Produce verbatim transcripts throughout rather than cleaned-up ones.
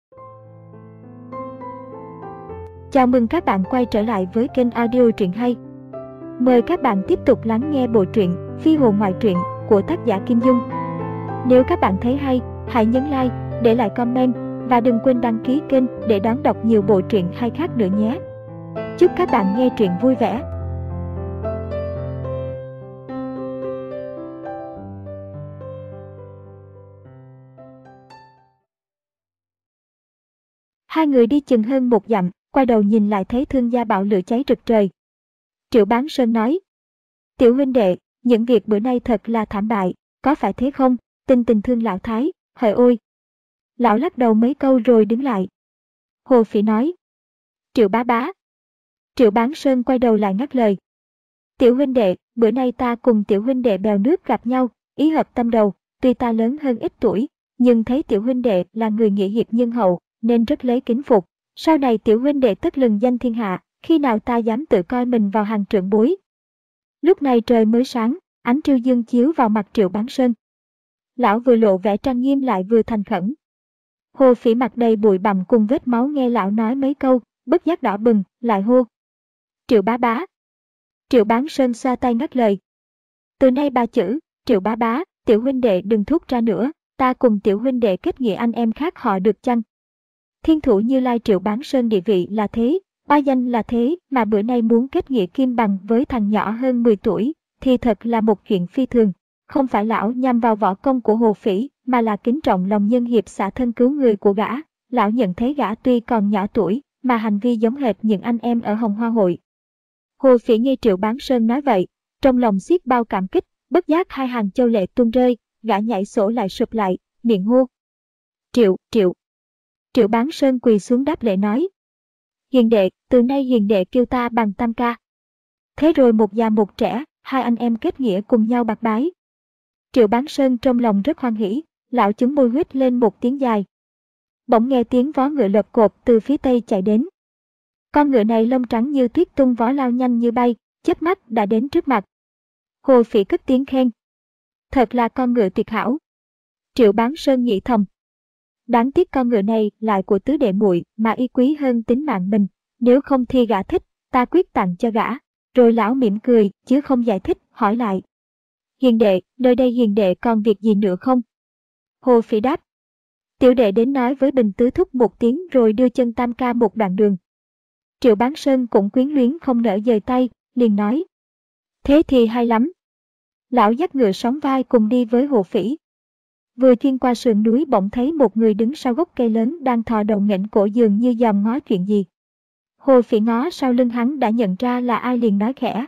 Chào mừng các bạn quay trở lại với kênh audio truyện hay. Mời các bạn tiếp tục lắng nghe bộ truyện Phi hồn ngoại truyện của tác giả Kim Dung. Nếu các bạn thấy hay, hãy nhấn like, để lại comment và đừng quên đăng ký kênh để đón đọc nhiều bộ truyện hay khác nữa nhé. Chúc các bạn nghe truyện vui vẻ. Hai người đi chừng hơn một dặm, quay đầu nhìn lại thấy Thương Gia Bảo lửa cháy rực trời. Triệu Bán Sơn nói: Tiểu huynh đệ, những việc bữa nay thật là thảm bại, có phải thế không? Tình tình Thương lão thái, hỡi ôi. Lão lắc đầu mấy câu rồi đứng lại. Hồ Phỉ nói: Triệu bá bá. Triệu Bán Sơn quay đầu lại ngắt lời: Tiểu huynh đệ, bữa nay ta cùng tiểu huynh đệ bèo nước gặp nhau, ý hợp tâm đầu, tuy ta lớn hơn ít tuổi, nhưng thấy tiểu huynh đệ là người nghĩa hiệp nhân hậu, nên rất lấy kính phục. Sau này tiểu huynh đệ tất lừng danh thiên hạ, khi nào ta dám tự coi mình vào hàng trưởng bối. Lúc này trời mới sáng, ánh trưa dương chiếu vào mặt Triệu Bán Sơn. Lão vừa lộ vẻ trang nghiêm lại vừa thành khẩn. Hồ Phỉ mặt đầy bụi bặm cùng vết máu nghe lão nói mấy câu, bất giác đỏ bừng, lại hô: Triệu bá bá. Triệu Bán Sơn xoa tay ngắt lời: Từ nay ba chữ, Triệu bá bá, tiểu huynh đệ đừng thốt ra nữa, ta cùng tiểu huynh đệ kết nghĩa anh em khác họ được chăng? Thiên thủ Như Lai Triệu Bán Sơn địa vị là thế, oai danh là thế, mà bữa nay muốn kết nghĩa kim bằng với thằng nhỏ hơn mười tuổi, thì thật là một chuyện phi thường. Không phải lão nhằm vào võ công của Hồ Phỉ, mà là kính trọng lòng nhân hiệp xả thân cứu người của gã. Lão nhận thấy gã tuy còn nhỏ tuổi, mà hành vi giống hệt những anh em ở Hồng Hoa Hội. Hồ Phỉ nghe Triệu Bán Sơn nói vậy, trong lòng xiết bao cảm kích, bất giác hai hàng châu lệ tuôn rơi, gã nhảy sổ lại sụp lại, miệng hô: Triệu, Triệu. Triệu Bán Sơn quỳ xuống đáp lễ nói: Hiền đệ, từ nay hiền đệ kêu ta bằng tam ca. Thế rồi một già một trẻ, hai anh em kết nghĩa cùng nhau bạc bái. Triệu Bán Sơn trong lòng rất hoan hỉ, lão chứng môi huýt lên một tiếng dài. Bỗng nghe tiếng vó ngựa lộp cộp từ phía tây chạy đến. Con ngựa này lông trắng như tuyết, tung vó lao nhanh như bay, chớp mắt đã đến trước mặt. Hồ Phỉ cất tiếng khen: Thật là con ngựa tuyệt hảo. Triệu Bán Sơn nghĩ thầm: Đáng tiếc con ngựa này lại của tứ đệ muội mà y quý hơn tính mạng mình, nếu không thì gã thích, ta quyết tặng cho gã. Rồi lão mỉm cười chứ không giải thích, hỏi lại: Hiền đệ, nơi đây hiền đệ còn việc gì nữa không? Hồ Phỉ đáp: Tiểu đệ đến nói với Bình tứ thúc một tiếng rồi đưa chân tam ca một đoạn đường. Triệu Bán Sơn cũng quyến luyến không nỡ dời tay, liền nói: Thế thì hay lắm. Lão dắt ngựa sóng vai cùng đi với Hồ Phỉ. Vừa chuyên qua sườn núi bỗng thấy một người đứng sau gốc cây lớn đang thò đầu nghển cổ dường như dòm ngó chuyện gì. Hồ Phỉ ngó sau lưng hắn đã nhận ra là ai, liền nói khẽ: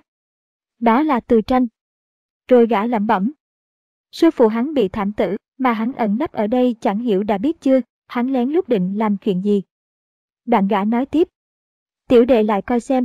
Đó là Từ Tranh. Rồi gã lẩm bẩm: Sư phụ hắn bị thảm tử, mà hắn ẩn nấp ở đây chẳng hiểu đã biết chưa, hắn lén lút định làm chuyện gì. Đoạn gã nói tiếp: Tiểu đệ lại coi xem.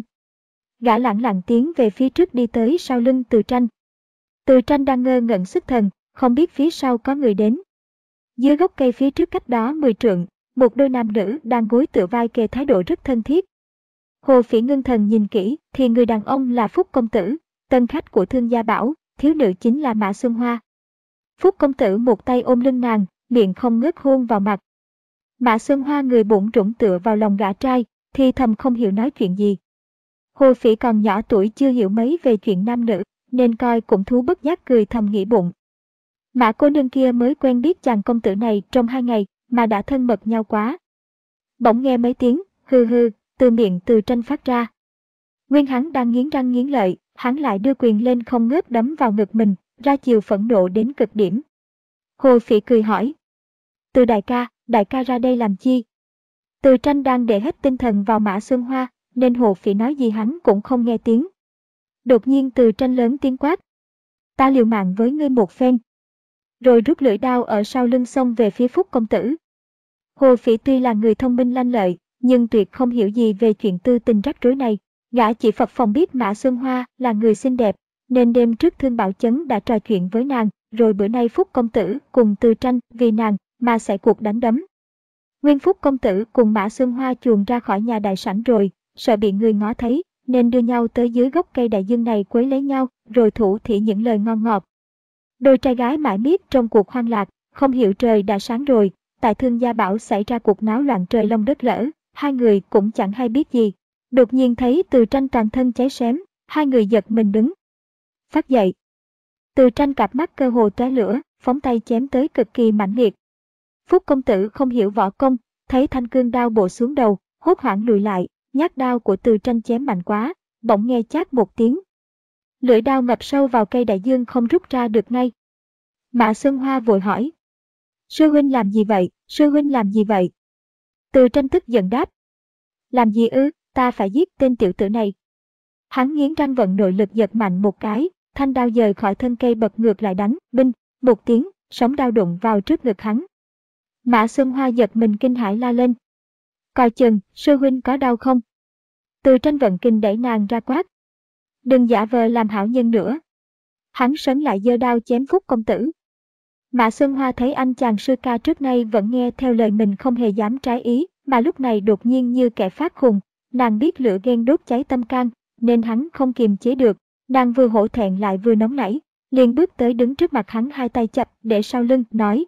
Gã lẳng lặng tiến về phía trước đi tới sau lưng Từ Tranh. Từ Tranh đang ngơ ngẩn xuất thần, không biết phía sau có người đến. Dưới gốc cây phía trước cách đó mười trượng, một đôi nam nữ đang gối tựa vai kề thái độ rất thân thiết. Hồ Phỉ ngưng thần nhìn kỹ thì người đàn ông là Phúc công tử, tân khách của Thương Gia Bảo, thiếu nữ chính là Mã Xuân Hoa. Phúc công tử một tay ôm lưng nàng, miệng không ngớt hôn vào mặt. Mã Xuân Hoa người bủn rủn tựa vào lòng gã trai, thì thầm không hiểu nói chuyện gì. Hồ Phỉ còn nhỏ tuổi chưa hiểu mấy về chuyện nam nữ, nên coi cũng thú bất giác cười thầm nghĩ bụng: Mã cô nương kia mới quen biết chàng công tử này trong hai ngày mà đã thân mật nhau quá. Bỗng nghe mấy tiếng hừ hừ từ miệng Từ Tranh phát ra. Nguyên hắn đang nghiến răng nghiến lợi, hắn lại đưa quyền lên không ngớt đấm vào ngực mình, ra chiều phẫn nộ đến cực điểm. Hồ Phỉ cười hỏi: Từ đại ca, đại ca ra đây làm chi? Từ Tranh đang để hết tinh thần vào Mã Xuân Hoa, nên Hồ Phỉ nói gì hắn cũng không nghe tiếng. Đột nhiên Từ Tranh lớn tiếng quát: Ta liều mạng với ngươi một phen. Rồi rút lưỡi đao ở sau lưng xông về phía Phúc công tử. Hồ Phỉ tuy là người thông minh lanh lợi, nhưng tuyệt không hiểu gì về chuyện tư tình rắc rối này. Gã chỉ phập phồng biết Mã Xuân Hoa là người xinh đẹp, nên đêm trước Thương Bảo Chấn đã trò chuyện với nàng, rồi bữa nay Phúc công tử cùng Từ Tranh vì nàng mà xảy cuộc đánh đấm. Nguyên Phúc công tử cùng Mã Xuân Hoa chuồn ra khỏi nhà đại sảnh rồi, sợ bị người ngó thấy, nên đưa nhau tới dưới gốc cây đại dương này quấy lấy nhau, rồi thủ thỉ những lời ngon ngọt. Đôi trai gái mãi miết trong cuộc hoang lạc, không hiểu trời đã sáng rồi, tại Thương Gia Bảo xảy ra cuộc náo loạn trời long đất lở, hai người cũng chẳng hay biết gì. Đột nhiên thấy Từ Tranh toàn thân cháy xém, hai người giật mình đứng phát dậy. Từ Tranh cặp mắt cơ hồ tóe lửa, phóng tay chém tới cực kỳ mãnh liệt. Phúc công tử không hiểu võ công, thấy thanh cương đao bổ xuống đầu, hốt hoảng lùi lại, nhát đao của Từ Tranh chém mạnh quá, bỗng nghe chát một tiếng. Lưỡi đao ngập sâu vào cây đại dương không rút ra được ngay. Mã Xuân Hoa vội hỏi. Sư huynh làm gì vậy, sư huynh làm gì vậy? Từ Tranh tức giận đáp. Làm gì ư, ta phải giết tên tiểu tử này. Hắn nghiến răng vận nội lực giật mạnh một cái, thanh đao dời khỏi thân cây bật ngược lại đánh, binh, một tiếng, sóng đao đụng vào trước ngực hắn. Mã Xuân Hoa giật mình kinh hãi la lên. Coi chừng, sư huynh có đau không? Từ Tranh vận kinh đẩy nàng ra quát. Đừng giả vờ làm hảo nhân nữa. Hắn sấn lại giơ đao chém Phúc công tử. Mã Xuân Hoa thấy anh chàng sư ca trước nay vẫn nghe theo lời mình không hề dám trái ý, mà lúc này đột nhiên như kẻ phát khùng, nàng biết lửa ghen đốt cháy tâm can, nên hắn không kiềm chế được, nàng vừa hổ thẹn lại vừa nóng nảy, liền bước tới đứng trước mặt hắn hai tay chập để sau lưng, nói.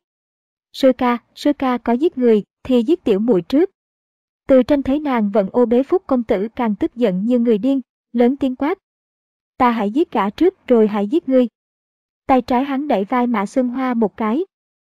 Sư ca, sư ca có giết người, thì giết tiểu muội trước. Từ Tranh thấy nàng vẫn ô bế Phúc công tử càng tức giận như người điên, lớn tiếng quát. Ta hãy giết cả trước rồi hãy giết ngươi. Tay trái hắn đẩy vai Mã Xuân Hoa một cái.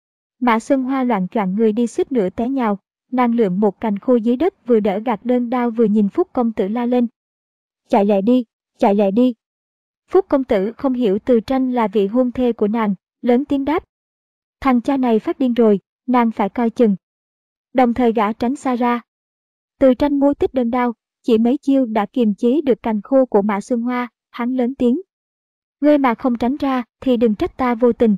Mã Xuân Hoa loạng choạng người đi suýt nữa té nhào, nàng lượm một cành khô dưới đất vừa đỡ gạt đơn đao vừa nhìn Phúc công tử la lên. Chạy lẹ đi, chạy lẹ đi. Phúc công tử không hiểu Từ Tranh là vị hôn thê của nàng, lớn tiếng đáp. Thằng cha này phát điên rồi, nàng phải coi chừng. Đồng thời gã tránh xa ra. Từ Tranh mua tích đơn đao, chỉ mấy chiêu đã kiềm chế được cành khô của Mã Xuân Hoa, hắn lớn tiếng. Ngươi mà không tránh ra thì đừng trách ta vô tình.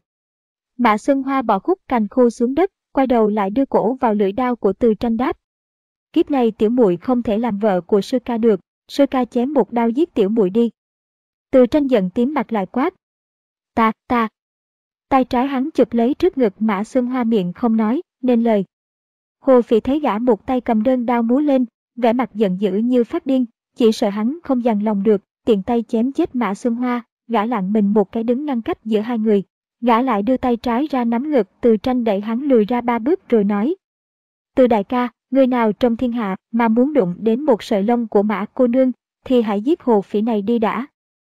Mã Xuân Hoa bỏ khúc cành khô xuống đất, quay đầu lại đưa cổ vào lưỡi đao của Từ Tranh đáp. Kiếp này tiểu muội không thể làm vợ của sư ca được, sư ca chém một đao giết tiểu muội đi. Từ Tranh giận tím mặt lại quát. Ta, ta. Tay trái hắn chụp lấy trước ngực Mã Xuân Hoa miệng không nói nên lời. Hồ Phỉ thấy gã một tay cầm đơn đao múa lên, vẻ mặt giận dữ như phát điên, chỉ sợ hắn không dằn lòng được, tiện tay chém chết Mã Xuân Hoa, gã lặng mình một cái đứng ngăn cách giữa hai người. Gã lại đưa tay trái ra nắm ngực Từ Tranh đẩy hắn lùi ra ba bước rồi nói. Từ đại ca, người nào trong thiên hạ mà muốn đụng đến một sợi lông của Mã cô nương, thì hãy giết Hồ Phỉ này đi đã.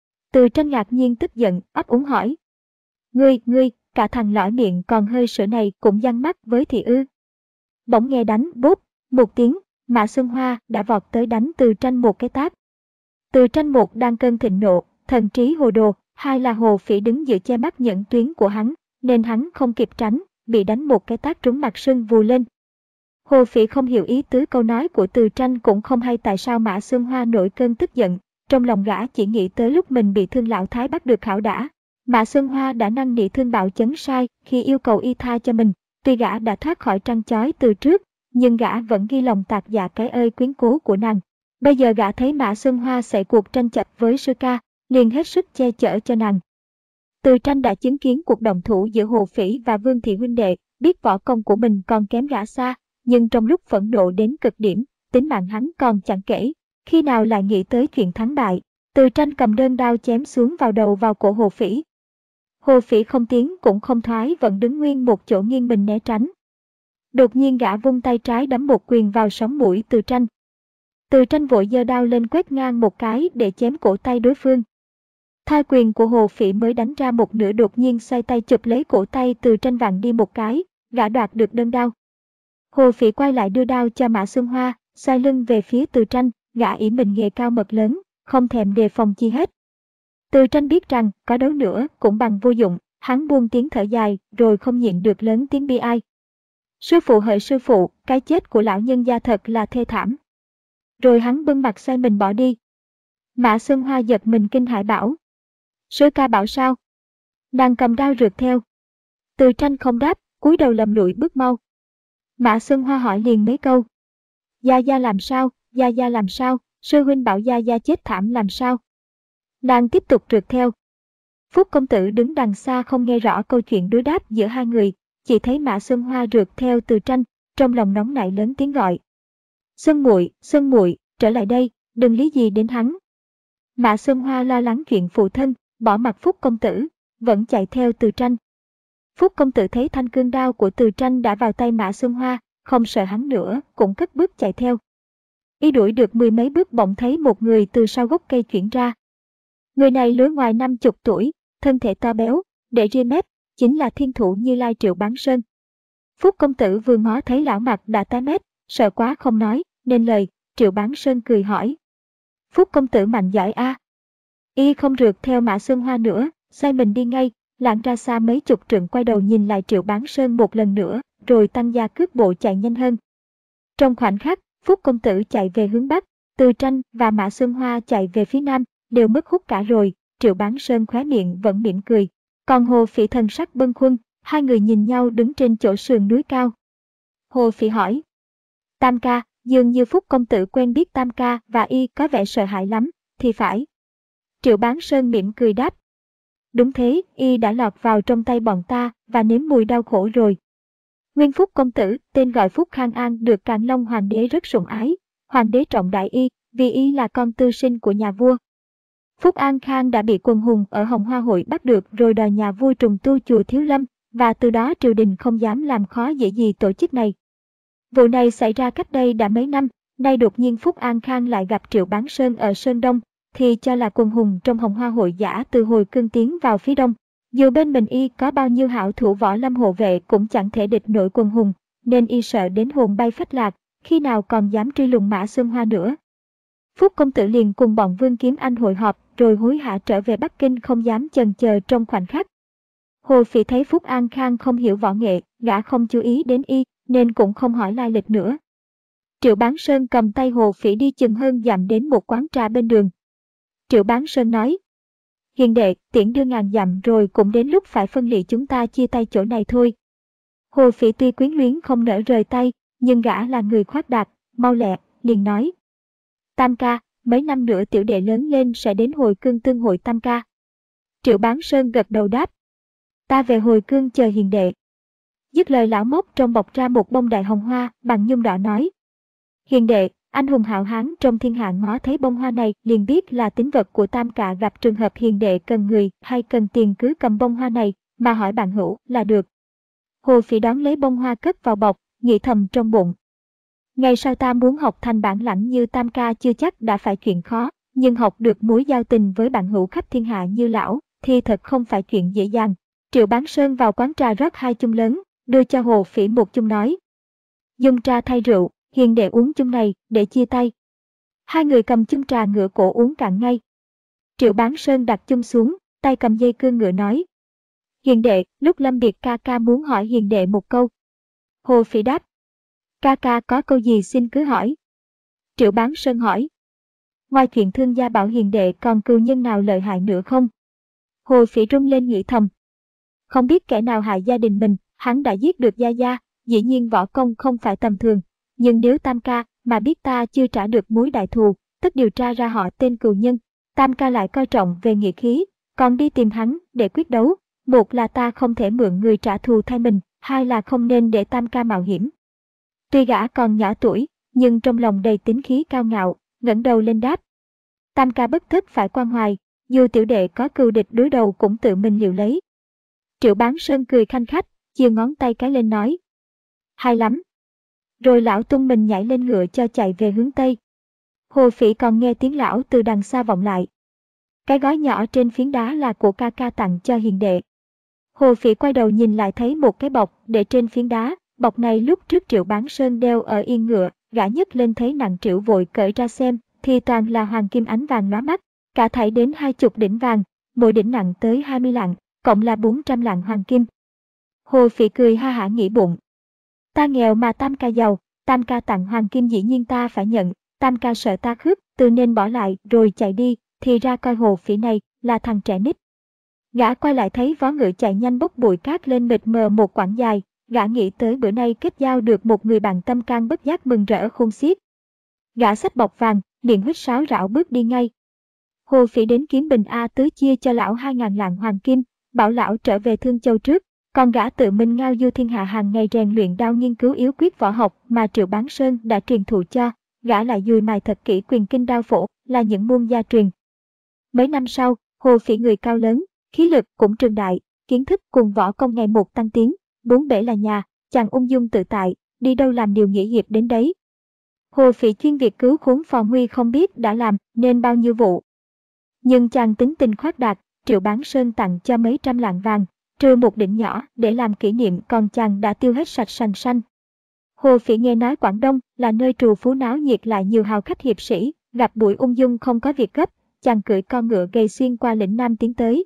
Từ Tranh ngạc nhiên tức giận, ấp úng hỏi. Ngươi, ngươi, cả thằng lõi miệng còn hơi sữa này cũng giăng mắt với thị ư. Bỗng nghe đánh bốp, một tiếng, Mã Xuân Hoa đã vọt tới đánh Từ Tranh một cái tát. Từ Tranh một đang cơn thịnh nộ, thần trí hồ đồ, hai là Hồ Phỉ đứng giữa che mắt nhẫn tuyến của hắn, nên hắn không kịp tránh, bị đánh một cái tát trúng mặt sưng vù lên. Hồ Phỉ không hiểu ý tứ câu nói của Từ Tranh cũng không hay tại sao Mã Xuân Hoa nổi cơn tức giận, trong lòng gã chỉ nghĩ tới lúc mình bị Thương lão thái bắt được khảo đã. Mã Xuân Hoa đã năn nỉ Thương Bảo Chấn sai khi yêu cầu y tha cho mình, tuy gã đã thoát khỏi trăng chói từ trước, nhưng gã vẫn ghi lòng tạc dạ cái ơi quyến cố của nàng. Bây giờ gã thấy Mã Xuân Hoa xảy cuộc tranh chấp với sư ca, liền hết sức che chở cho nàng. Từ Tranh đã chứng kiến cuộc động thủ giữa Hồ Phỉ và Vương Thị huynh đệ, biết võ công của mình còn kém gã xa, nhưng trong lúc phẫn nộ đến cực điểm, tính mạng hắn còn chẳng kể, khi nào lại nghĩ tới chuyện thắng bại. Từ Tranh cầm đơn đao chém xuống vào đầu vào cổ Hồ Phỉ. Hồ Phỉ không tiến cũng không thoái vẫn đứng nguyên một chỗ nghiêng mình né tránh. Đột nhiên gã vung tay trái đấm một quyền vào sống mũi Từ Tranh. Từ Tranh vội giơ đao lên quét ngang một cái để chém cổ tay đối phương. Thai quyền của Hồ Phỉ mới đánh ra một nửa đột nhiên xoay tay chụp lấy cổ tay Từ Tranh vặn đi một cái, gã đoạt được đơn đao. Hồ Phỉ quay lại đưa đao cho Mã Xuân Hoa, xoay lưng về phía Từ Tranh, gã ỷ mình nghề cao mật lớn, không thèm đề phòng chi hết. Từ Tranh biết rằng có đấu nữa cũng bằng vô dụng, hắn buông tiếng thở dài rồi không nhịn được lớn tiếng bi ai. Sư phụ hỡi sư phụ, cái chết của lão nhân gia thật là thê thảm. Rồi hắn bưng mặt xoay mình bỏ đi. Mã Xuân Hoa giật mình kinh hãi bảo. Sư ca bảo sao? Nàng cầm đao rượt theo. Từ Tranh không đáp, cúi đầu lầm lũi bước mau. Mã Xuân Hoa hỏi liền mấy câu. Gia Gia làm sao, Gia Gia làm sao, sư huynh bảo Gia Gia chết thảm làm sao? Nàng tiếp tục rượt theo. Phúc công tử đứng đằng xa không nghe rõ câu chuyện đối đáp giữa hai người, chỉ thấy Mã Xuân Hoa rượt theo Từ Tranh, trong lòng nóng nảy lớn tiếng gọi. Xuân muội, Xuân muội, trở lại đây, đừng lý gì đến hắn. Mã Xuân Hoa lo lắng chuyện phụ thân, bỏ mặc Phúc công tử, vẫn chạy theo Từ Tranh. Phúc công tử thấy thanh cương đao của Từ Tranh đã vào tay Mã Xuân Hoa, không sợ hắn nữa, cũng cất bước chạy theo. Y đuổi được mười mấy bước bỗng thấy một người từ sau gốc cây chuyển ra. Người này lứa ngoài năm chục tuổi, thân thể to béo, để ria mép, chính là thiên thủ Như Lai Triệu Bán Sơn. Phúc công tử vừa ngó thấy lão mặt đã tái mét, sợ quá không nói nên lời. Triệu Bán Sơn cười hỏi: Phúc công tử mạnh giỏi a. À? Y không rượt theo Mã Xuân Hoa nữa, xoay mình đi ngay, lảng ra xa mấy chục trượng, quay đầu nhìn lại Triệu Bán Sơn một lần nữa, rồi tăng gia cước bộ chạy nhanh hơn. Trong khoảnh khắc, Phúc công tử chạy về hướng bắc, Từ Tranh và Mã Xuân Hoa chạy về phía nam, đều mất hút cả rồi. Triệu Bán Sơn khóe miệng vẫn mỉm cười, còn Hồ Phỉ thần sắc bâng khuâng, hai người nhìn nhau đứng trên chỗ sườn núi cao. Hồ Phỉ hỏi: Tam ca, dường như Phúc công tử quen biết Tam ca và y có vẻ sợ hãi lắm, thì phải? Triệu Bán Sơn mỉm cười đáp: Đúng thế, y đã lọt vào trong tay bọn ta và nếm mùi đau khổ rồi. Nguyên Phúc công tử, tên gọi Phúc Khang An, được Càn Long hoàng đế rất sủng ái, hoàng đế trọng đại y, vì y là con tư sinh của nhà vua. Phúc An Khang đã bị quần hùng ở Hồng Hoa hội bắt được rồi đòi nhà vua trùng tu chùa Thiếu Lâm, và từ đó triều đình không dám làm khó dễ gì tổ chức này. Vụ này xảy ra cách đây đã mấy năm, nay đột nhiên Phúc An Khang lại gặp Triệu Bán Sơn ở Sơn Đông, thì cho là quần hùng trong Hồng Hoa hội giả từ hồi cương tiến vào phía đông. Dù bên mình y có bao nhiêu hảo thủ võ lâm hộ vệ cũng chẳng thể địch nổi quần hùng, nên y sợ đến hồn bay phách lạc, khi nào còn dám truy lùng Mã Xuân Hoa nữa. Phúc công tử liền cùng bọn Vương Kiếm Anh hội họp, rồi hối hả trở về Bắc Kinh, không dám chần chờ trong khoảnh khắc. Hồ Phỉ thấy Phúc An Khang không hiểu võ nghệ, gã không chú ý đến y, nên cũng không hỏi lai lịch nữa. Triệu Bán Sơn cầm tay Hồ Phỉ đi chừng hơn dặm đến một quán trà bên đường. Triệu Bán Sơn nói: Hiền đệ, tiễn đưa ngàn dặm rồi, cũng đến lúc phải phân lìa chúng ta chia tay chỗ này thôi. Hồ Phỉ tuy quyến luyến không nỡ rời tay, nhưng gã là người khoác đạt, mau lẹ, liền nói: Tam ca, mấy năm nữa tiểu đệ lớn lên sẽ đến hồi cương tương hội Tam ca. Triệu Bán Sơn gật đầu đáp: Ta về hồi cương chờ hiền đệ. Dứt lời, lão móc trong bọc ra một bông đại hồng hoa bằng nhung đỏ nói: Hiền đệ, anh hùng hào hán trong thiên hạ ngó thấy bông hoa này liền biết là tín vật của Tam ca, gặp trường hợp hiền đệ cần người hay cần tiền cứ cầm bông hoa này mà hỏi bạn hữu là được. Hồ Phỉ đón lấy bông hoa cất vào bọc, nghĩ thầm trong bụng: Ngày sau ta muốn học thành bản lãnh như Tam ca chưa chắc đã phải chuyện khó, nhưng học được mối giao tình với bạn hữu khắp thiên hạ như lão thì thật không phải chuyện dễ dàng. Triệu Bán Sơn vào quán trà rót hai chung lớn, đưa cho Hồ Phỉ một chung nói: Dùng trà thay rượu, hiền đệ uống chung này để chia tay. Hai người cầm chung trà ngửa cổ uống cạn ngay. Triệu Bán Sơn đặt chung xuống, tay cầm dây cương ngựa nói: Hiền đệ, lúc lâm biệt ca ca muốn hỏi hiền đệ một câu. Hồ Phỉ đáp: Ca ca có câu gì xin cứ hỏi. Triệu Bán Sơn hỏi: Ngoài chuyện thương gia bảo hiền đệ còn cừu nhân nào lợi hại nữa không? Hồ Phỉ rung lên nghĩ thầm: Không biết kẻ nào hại gia đình mình, hắn đã giết được gia gia, dĩ nhiên võ công không phải tầm thường. Nhưng nếu Tam ca mà biết ta chưa trả được mối đại thù, tất điều tra ra họ tên cừu nhân. Tam ca lại coi trọng về nghĩa khí, còn đi tìm hắn để quyết đấu. Một là ta không thể mượn người trả thù thay mình, hai là không nên để Tam ca mạo hiểm. Tuy gã còn nhỏ tuổi, nhưng trong lòng đầy tính khí cao ngạo, ngẩng đầu lên đáp: Tam ca bất thất phải quan hoài, dù tiểu đệ có cừu địch đối đầu cũng tự mình liều lấy. Triệu Bán Sơn cười khanh khách, chia ngón tay cái lên nói: Hay lắm. Rồi lão tung mình nhảy lên ngựa cho chạy về hướng tây. Hồ Phỉ còn nghe tiếng lão từ đằng xa vọng lại: Cái gói nhỏ trên phiến đá là của ca ca tặng cho hiền đệ. Hồ Phỉ quay đầu nhìn lại thấy một cái bọc để trên phiến đá. Bọc này lúc trước Triệu Bán Sơn đeo ở yên ngựa, gã nhấc lên thấy nặng trĩu, vội cởi ra xem, thì toàn là hoàng kim ánh vàng lóa mắt, cả thảy đến hai chục đỉnh vàng, mỗi đỉnh nặng tới hai mươi lạng, cộng là bốn trăm lạng hoàng kim. Hồ Phỉ cười ha hả nghĩ bụng: Ta nghèo mà Tam ca giàu, Tam ca tặng hoàng kim dĩ nhiên ta phải nhận. Tam ca sợ ta khước từ nên bỏ lại rồi chạy đi, thì ra coi Hồ Phỉ này là thằng trẻ nít. Gã quay lại thấy vó ngựa chạy nhanh bốc bụi cát lên mịt mờ một quãng dài. Gã nghĩ tới bữa nay kết giao được một người bạn, tâm can bất giác mừng rỡ khôn xiết. Gã xách bọc vàng, liền huýt sáo rảo bước đi ngay. Hồ Phỉ đến Kiếm Bình A Tứ chia cho lão hai ngàn lạng hoàng kim, bảo lão trở về Thương Châu trước, còn gã tự mình ngao du thiên hạ, hàng ngày rèn luyện đao, nghiên cứu yếu quyết võ học mà Triệu Bán Sơn đã truyền thụ cho. Gã lại dùi mài thật kỹ quyền kinh đao phổ, là những môn gia truyền. Mấy năm sau, Hồ Phỉ người cao lớn, khí lực cũng trường đại, kiến thức cùng võ công ngày một tăng tiến, bốn bể là nhà, chàng ung dung tự tại, đi đâu làm điều nghĩa hiệp đến đấy. Hồ Phỉ chuyên việc cứu khốn Phò Nguy không biết đã làm nên bao nhiêu vụ. Nhưng chàng tính tình khoác đạt, Triệu Bán Sơn tặng cho mấy trăm lạng vàng, trừ một đỉnh nhỏ để làm kỷ niệm, còn chàng đã tiêu hết sạch sành xanh. Hồ Phỉ nghe nói Quảng Đông là nơi trù phú náo nhiệt lại nhiều hào khách hiệp sĩ, gặp buổi ung dung không có việc gấp, chàng cưỡi con ngựa gầy xuyên qua lĩnh Nam tiến tới.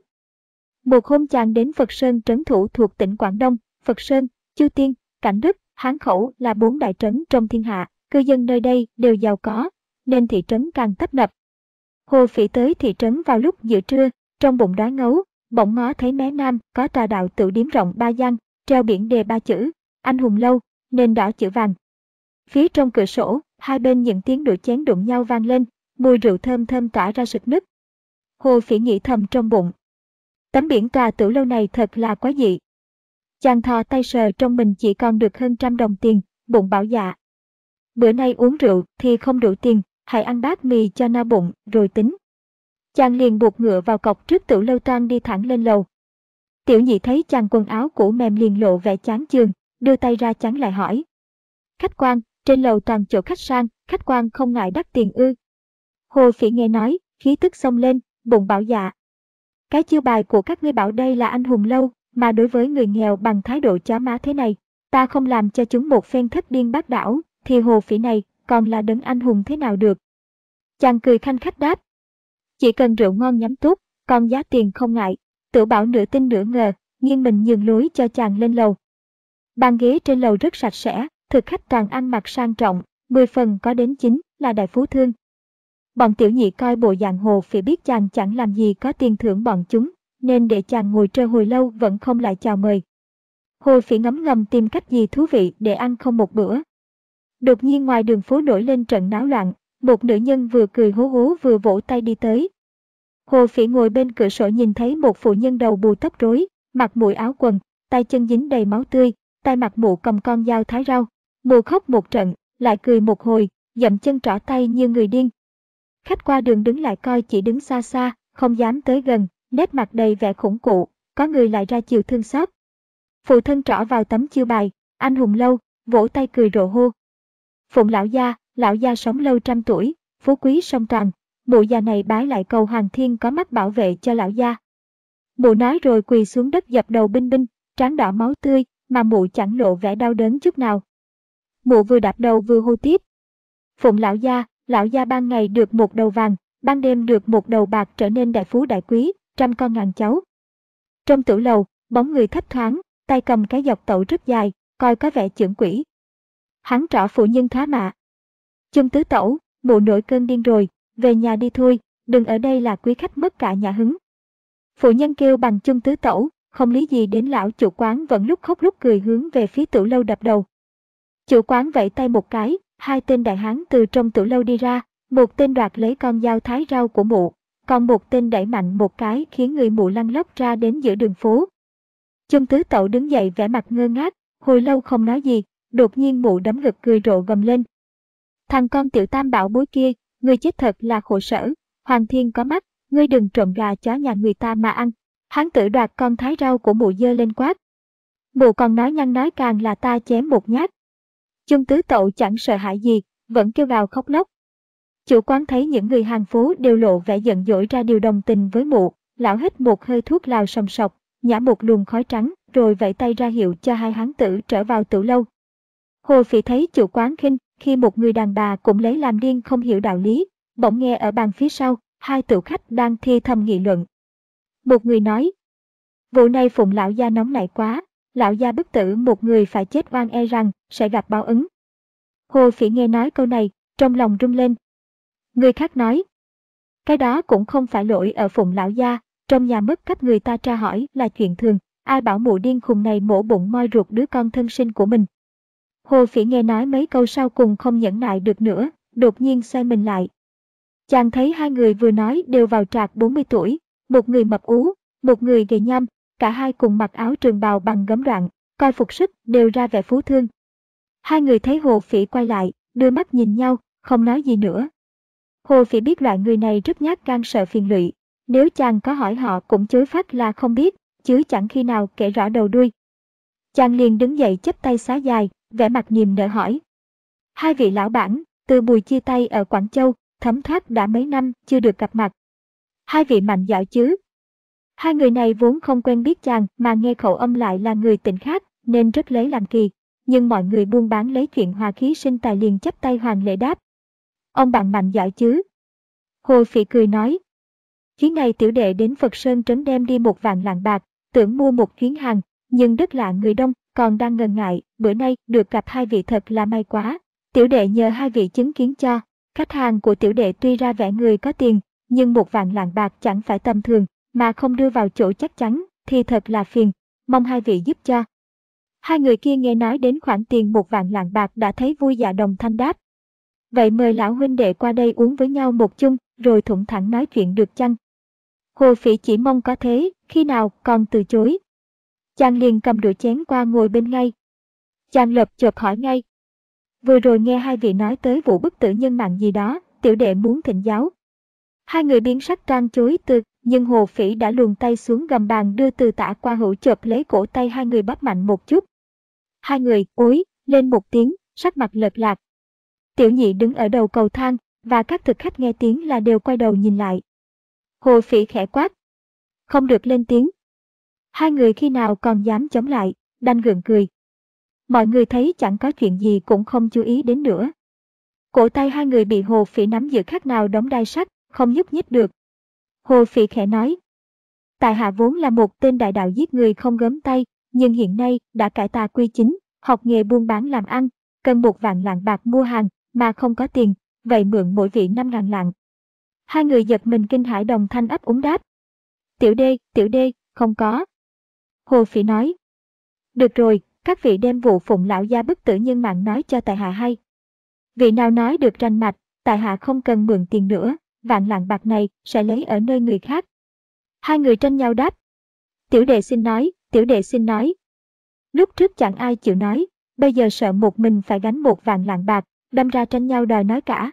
Một hôm chàng đến Phật Sơn trấn thủ thuộc tỉnh Quảng Đông. Phật Sơn, Chu Tiên, Cảnh Đức, Hán Khẩu là bốn đại trấn trong thiên hạ, cư dân nơi đây đều giàu có, nên thị trấn càng tấp nập. Hồ Phỉ tới thị trấn vào lúc giữa trưa, trong bụng đói ngấu, bỗng ngó thấy mé nam có tòa đạo tửu điếm rộng ba gian, treo biển đề ba chữ, Anh Hùng Lâu, nền đỏ chữ vàng. Phía trong cửa sổ, hai bên những tiếng đũa chén đụng nhau vang lên, mùi rượu thơm thơm tỏa ra sực nức. Hồ Phỉ nghĩ thầm trong bụng. Tấm biển tòa tửu lâu này thật là quá dị. Chàng thò tay sờ trong mình chỉ còn được hơn trăm đồng tiền, bụng bảo dạ. Bữa nay uống rượu thì không đủ tiền, hãy ăn bát mì cho no bụng rồi tính. Chàng liền buộc ngựa vào cọc trước tửu lâu toan đi thẳng lên lầu. Tiểu nhị thấy chàng quần áo cũ mềm liền lộ vẻ chán chường, đưa tay ra chắn lại hỏi. Khách quan, trên lầu toàn chỗ khách sang, khách quan không ngại đắt tiền ư? Hồ Phỉ nghe nói, khí tức xông lên, bụng bảo dạ. Cái chiêu bài của các ngươi bảo đây là Anh Hùng Lâu, mà đối với người nghèo bằng thái độ chó má thế này, ta không làm cho chúng một phen thất điên bát đảo, thì Hồ Phỉ này còn là đấng anh hùng thế nào được? Chàng cười khanh khách đáp. Chỉ cần rượu ngon nhắm tốt, còn giá tiền không ngại. Tửu Bảo nửa tin nửa ngờ, nghiêng mình nhường lối cho chàng lên lầu. Bàn ghế trên lầu rất sạch sẽ, thực khách toàn ăn mặc sang trọng, mười phần có đến chín là đại phú thương. Bọn tiểu nhị coi bộ dạng Hồ Phỉ biết chàng chẳng làm gì có tiền thưởng bọn chúng, nên để chàng ngồi trơ hồi lâu vẫn không lại chào mời. Hồ Phỉ ngấm ngầm tìm cách gì thú vị để ăn không một bữa. Đột nhiên ngoài đường phố nổi lên trận náo loạn, một nữ nhân vừa cười hú hú vừa vỗ tay đi tới. Hồ Phỉ ngồi bên cửa sổ nhìn thấy một phụ nhân đầu bù tóc rối, mặc mũi áo quần, tay chân dính đầy máu tươi, tay mặc mụ cầm con dao thái rau. Mụ khóc một trận, lại cười một hồi, dậm chân trỏ tay như người điên. Khách qua đường đứng lại coi chỉ đứng xa xa, không dám tới gần, nét mặt đầy vẻ khủng cụ, có người lại ra chiều thương xót. Phụ thân trỏ vào tấm chiêu bài, Anh Hùng Lâu, vỗ tay cười rộ hô. Phụng lão gia, lão gia sống lâu trăm tuổi, phú quý song toàn, mụ già này bái lại cầu Hoàng Thiên có mắt bảo vệ cho lão gia. Mụ nói rồi quỳ xuống đất dập đầu binh binh, trán đỏ máu tươi, mà mụ chẳng lộ vẻ đau đớn chút nào. Mụ vừa đạp đầu vừa hô tiếp. Phụng lão gia, lão gia ban ngày được một đầu vàng, ban đêm được một đầu bạc trở nên đại phú đại quý, trăm con ngàn cháu. Trong tửu lầu, bóng người thấp thoáng, tay cầm cái dọc tẩu rất dài, coi có vẻ chưởng quỷ. Hắn trỏ phụ nhân thoá mạ. Chung tứ tẩu, mụ nổi cơn điên rồi, về nhà đi thôi, đừng ở đây là quý khách mất cả nhà hứng. Phụ nhân kêu bằng chung tứ tẩu, không lý gì đến lão chủ quán vẫn lúc khóc lúc cười hướng về phía tửu lâu đập đầu. Chủ quán vẫy tay một cái, hai tên đại hán từ trong tửu lâu đi ra, một tên đoạt lấy con dao thái rau của mụ, còn một tên đẩy mạnh một cái khiến người mụ lăn lóc ra đến giữa đường phố. Chung tứ tẩu đứng dậy vẻ mặt ngơ ngác, hồi lâu không nói gì, đột nhiên mụ đấm ngực cười rộ gầm lên. Thằng con tiểu tam bảo bối kia, ngươi chết thật là khổ sở, Hoàng Thiên có mắt, ngươi đừng trộm gà chó nhà người ta mà ăn. Hán tử đoạt con thái rau của mụ giơ lên quát. Mụ còn nói nhăn nói càng là ta chém một nhát. Chung tứ tẩu chẳng sợ hãi gì, vẫn kêu gào khóc lóc. Chủ quán thấy những người hàng phố đều lộ vẻ giận dỗi ra điều đồng tình với mụ, lão hít một hơi thuốc lào sòng sọc, nhả một luồng khói trắng, rồi vẫy tay ra hiệu cho hai hán tử trở vào tửu lâu. Hồ Phỉ thấy chủ quán khinh, khi một người đàn bà cũng lấy làm điên không hiểu đạo lý, bỗng nghe ở bàn phía sau, hai tửu khách đang thi thầm nghị luận. Một người nói, vụ này Phụng lão gia nóng nảy quá, lão gia bức tử một người phải chết oan e rằng sẽ gặp báo ứng. Hồ Phỉ nghe nói câu này, trong lòng rung lên. Người khác nói, cái đó cũng không phải lỗi ở Phụng lão gia, trong nhà mất cách người ta tra hỏi là chuyện thường, ai bảo mụ điên khùng này mổ bụng moi ruột đứa con thân sinh của mình. Hồ Phỉ nghe nói mấy câu sau cùng không nhẫn nại được nữa, đột nhiên xoay mình lại. Chàng thấy hai người vừa nói đều vào trạc bốn mươi tuổi, một người mập ú, một người gầy nhom, cả hai cùng mặc áo trường bào bằng gấm đoạn, coi phục sức đều ra vẻ phú thương. Hai người thấy Hồ Phỉ quay lại, đưa mắt nhìn nhau, không nói gì nữa. Hồ Phỉ biết loại người này rất nhát gan sợ phiền lụy, nếu chàng có hỏi họ cũng chối phát là không biết, chứ chẳng khi nào kể rõ đầu đuôi. Chàng liền đứng dậy chắp tay xá dài, vẻ mặt niềm nở hỏi. Hai vị lão bản, từ buổi chia tay ở Quảng Châu, thấm thoát đã mấy năm chưa được gặp mặt. Hai vị mạnh giỏi chứ? Hai người này vốn không quen biết chàng mà nghe khẩu âm lại là người tỉnh khác nên rất lấy làm kỳ. Nhưng mọi người buôn bán lấy chuyện hòa khí sinh tài liền chắp tay hoàn lễ đáp. Ông bạn mạnh giỏi chứ? Hồ Phỉ cười nói. Chuyến này tiểu đệ đến Phật Sơn Trấn đem đi một vạn lạng bạc, tưởng mua một chuyến hàng, nhưng đất lạ người đông, còn đang ngần ngại, bữa nay được gặp hai vị thật là may quá. Tiểu đệ nhờ hai vị chứng kiến cho, khách hàng của tiểu đệ tuy ra vẻ người có tiền, nhưng một vạn lạng bạc chẳng phải tầm thường, mà không đưa vào chỗ chắc chắn, thì thật là phiền, mong hai vị giúp cho. Hai người kia nghe nói đến khoản tiền một vạn lạng bạc đã thấy vui dạ đồng thanh đáp. Vậy mời lão huynh đệ qua đây uống với nhau một chung, rồi thủng thẳng nói chuyện được chăng? Hồ Phỉ chỉ mong có thế, khi nào còn từ chối. Chàng liền cầm đũa chén qua ngồi bên ngay. Chàng lập chộp hỏi ngay. Vừa rồi nghe hai vị nói tới vụ bức tử nhân mạng gì đó, tiểu đệ muốn thỉnh giáo. Hai người biến sắc trang chối từ, nhưng Hồ Phỉ đã luồn tay xuống gầm bàn đưa từ tả qua hữu chộp lấy cổ tay hai người bóp mạnh một chút. Hai người ối lên một tiếng, sắc mặt lệch lạc. Tiểu nhị đứng ở đầu cầu thang, và các thực khách nghe tiếng là đều quay đầu nhìn lại. Hồ Phỉ khẽ quát. Không được lên tiếng. Hai người khi nào còn dám chống lại, đành gượng cười. Mọi người thấy chẳng có chuyện gì cũng không chú ý đến nữa. Cổ tay hai người bị Hồ Phỉ nắm giữ khác nào đóng đai sắt, không nhúc nhích được. Hồ Phỉ khẽ nói. Tại hạ vốn là một tên đại đạo giết người không gớm tay, nhưng hiện nay đã cải tà quy chính, học nghề buôn bán làm ăn, cần một vạn lạng bạc mua hàng, mà không có tiền, vậy mượn mỗi vị năm ngàn lạng. Hai người giật mình kinh hãi đồng thanh ấp úng đáp. Tiểu đê, tiểu đê, không có. Hồ Phỉ nói. Được rồi, các vị đem vụ Phụng lão gia bức tử nhân mạng nói cho tại hạ hay. Vị nào nói được rành mạch, tại hạ không cần mượn tiền nữa, vạn lạng bạc này sẽ lấy ở nơi người khác. Hai người tranh nhau đáp. Tiểu đệ xin nói, tiểu đệ xin nói. Lúc trước chẳng ai chịu nói, bây giờ sợ một mình phải gánh một vạn lạng bạc, đâm ra tranh nhau đòi nói cả.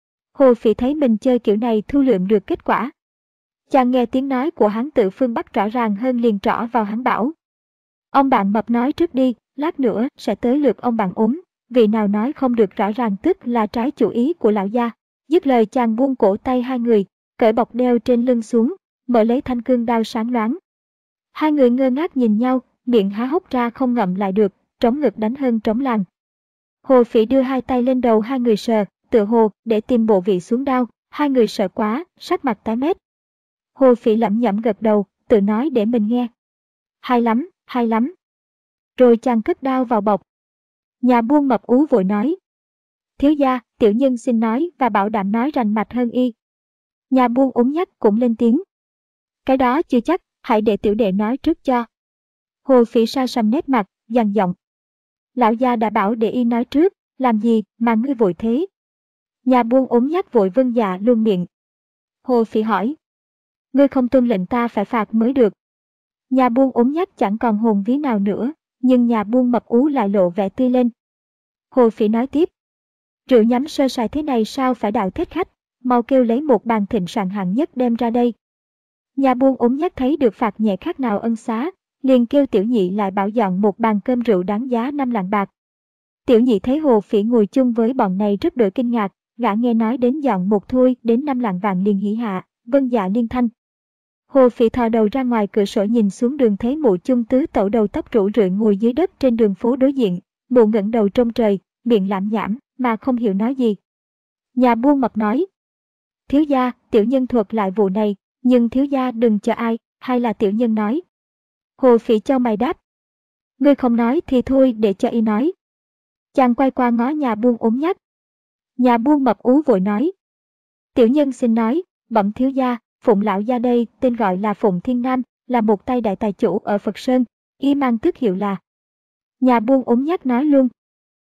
Hồ Phỉ thấy mình chơi kiểu này thu lượm được kết quả. Chàng nghe tiếng nói của hắn tự phương Bắc rõ ràng hơn liền trỏ vào hắn bảo. Ông bạn mập nói trước đi, lát nữa sẽ tới lượt ông bạn ốm. Vị nào nói không được rõ ràng tức là trái chủ ý của lão gia. Dứt lời chàng buông cổ tay hai người, cởi bọc đeo trên lưng xuống, mở lấy thanh cương đao sáng loáng. Hai người ngơ ngác nhìn nhau, miệng há hốc ra không ngậm lại được, trống ngực đánh hơn trống làng. Hồ Phỉ đưa hai tay lên đầu hai người sờ, tựa hồ để tìm bộ vị xuống đao, hai người sợ quá, sắc mặt tái mét. Hồ Phỉ lẩm nhẩm gật đầu, tự nói để mình nghe. Hay lắm, hay lắm. Rồi chàng cất đao vào bọc. Nhà buôn mập ú vội nói. Thiếu gia, tiểu nhân xin nói và bảo đảm nói rành mạch hơn y. Nhà buôn ốm nhắc cũng lên tiếng. Cái đó chưa chắc, hãy để tiểu đệ nói trước cho. Hồ Phỉ sa sầm nét mặt, dằn giọng. Lão gia đã bảo để y nói trước, làm gì mà ngươi vội thế? Nhà buôn ốm nhắc vội vâng dạ luôn miệng. Hồ Phỉ hỏi. Ngươi không tuân lệnh ta phải phạt mới được. Nhà buôn ốm nhắc chẳng còn hồn ví nào nữa, nhưng nhà buôn mập ú lại lộ vẻ tươi lên. Hồ Phỉ nói tiếp. Rượu nhắm sơ sài thế này sao phải đạo thích khách, mau kêu lấy một bàn thịnh soạn hạng nhất đem ra đây. Nhà buôn ốm nhắc thấy được phạt nhẹ khác nào ân xá, liền kêu tiểu nhị lại bảo dọn một bàn cơm rượu đáng giá năm lạng bạc. Tiểu nhị thấy Hồ Phỉ ngồi chung với bọn này rất đổi kinh ngạc, gã nghe nói đến dọn một thôi đến năm lạng vàng liền hỉ hạ, vâng dạ liên thanh. Hồ Phỉ thò đầu ra ngoài cửa sổ nhìn xuống đường thấy mụ chung tứ tẩu đầu tóc rủ rượi ngồi dưới đất trên đường phố đối diện, mụ ngẩng đầu trông trời, miệng lảm nhảm mà không hiểu nói gì. Nhà buôn mập nói. Thiếu gia, tiểu nhân thuật lại vụ này, nhưng thiếu gia đừng cho ai, hay là tiểu nhân nói. Hồ Phỉ cho mày đáp. Ngươi không nói thì thôi để cho y nói. Chàng quay qua ngó nhà buôn ốm nhắc. Nhà buôn mập ú vội nói. Tiểu nhân xin nói, bẩm thiếu gia, Phụng lão gia đây tên gọi là Phụng Thiên Nam, là một tay đại tài chủ ở Phật Sơn, y mang tước hiệu là. Nhà buôn ốm nhắc nói luôn.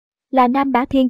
Là Nam Bá Thiên.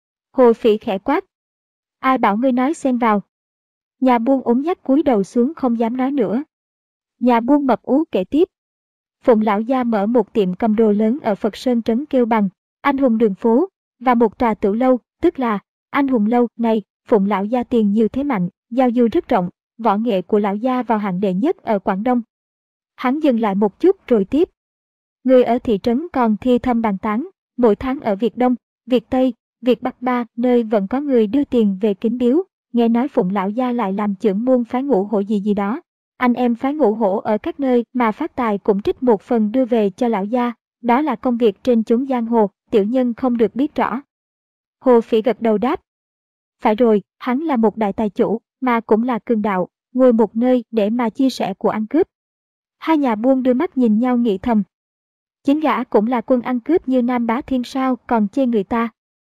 Hồ Phỉ khẽ quát. Ai bảo ngươi nói xen vào. Nhà buôn ốm nhắc cúi đầu xuống không dám nói nữa. Nhà buôn mập ú kể tiếp. Phụng lão gia mở một tiệm cầm đồ lớn ở Phật Sơn trấn kêu bằng Anh Hùng đường phố, và một tòa tiểu lâu, tức là Anh Hùng lâu này. Phụng lão gia tiền nhiều thế mạnh, giao du rất rộng, võ nghệ của lão gia vào hạng đệ nhất ở Quảng Đông. Hắn dừng lại một chút rồi tiếp. Người ở thị trấn còn thi thầm bàn tán, mỗi tháng ở Việt Đông, Việt Tây, Việt Bắc ba nơi vẫn có người đưa tiền về kính biếu, nghe nói Phụng lão gia lại làm chưởng môn phái ngũ hổ gì gì đó. Anh em phái ngũ hổ ở các nơi mà phát tài cũng trích một phần đưa về cho lão gia, đó là công việc trên chốn giang hồ, tiểu nhân không được biết rõ. Hồ Phỉ gật đầu đáp. Phải rồi, hắn là một đại tài chủ, mà cũng là cường đạo, ngồi một nơi để mà chia sẻ của ăn cướp. Hai nhà buôn đưa mắt nhìn nhau nghĩ thầm. Chính gã cũng là quân ăn cướp như Nam Bá Thiên sao còn chê người ta.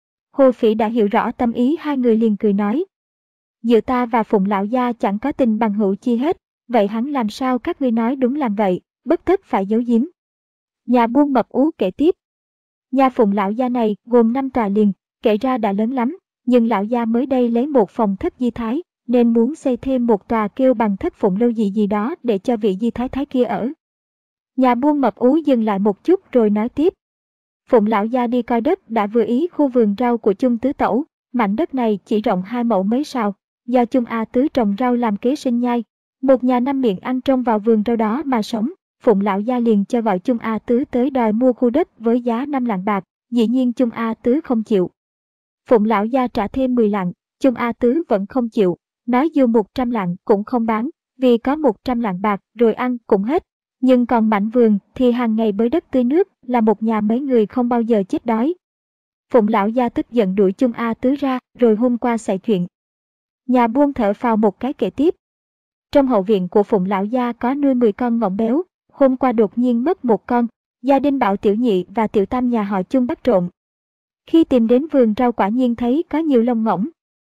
Hồ Phỉ đã hiểu rõ tâm ý hai người liền cười nói. Giữa ta và Phụng lão gia chẳng có tình bằng hữu chi hết, vậy hắn làm sao các ngươi nói đúng làm vậy, bất tất phải giấu giếm. Nhà buôn Mập Ú kể tiếp. Nhà Phụng lão gia này gồm năm tòa liền, kể ra đã lớn lắm, nhưng lão gia mới đây lấy một phòng thất di thái, nên muốn xây thêm một tòa kêu bằng thất Phụng lâu gì gì đó để cho vị di thái thái kia ở. Nhà buôn Mập Ú dừng lại một chút rồi nói tiếp. Phụng lão gia đi coi đất đã vừa ý khu vườn rau của Chung tứ tẩu, mảnh đất này chỉ rộng hai mẫu mấy sào, do Chung A Tứ trồng rau làm kế sinh nhai. Một nhà năm miệng ăn trông vào vườn rau đó mà sống, Phụng lão gia liền cho gọi Chung A Tứ tới đòi mua khu đất với giá năm lạng bạc, dĩ nhiên Chung A Tứ không chịu. Phụng lão gia trả thêm mười lạng, Chung A Tứ vẫn không chịu, nói dù một trăm lạng cũng không bán, vì có một trăm lạng bạc rồi ăn cũng hết. Nhưng còn mảnh vườn thì hàng ngày bới đất tưới nước, là một nhà mấy người không bao giờ chết đói. Phụng lão gia tức giận đuổi Chung A Tứ ra, rồi hôm qua xảy chuyện. Nhà buôn thở phào một cái kể tiếp. Trong hậu viện của Phụng lão gia có nuôi mười con ngỗng béo, hôm qua đột nhiên mất một con, gia đình bảo tiểu nhị và tiểu tam nhà họ Chung bắt trộm. Khi tìm đến vườn rau quả nhiên thấy có nhiều lông ngỗng.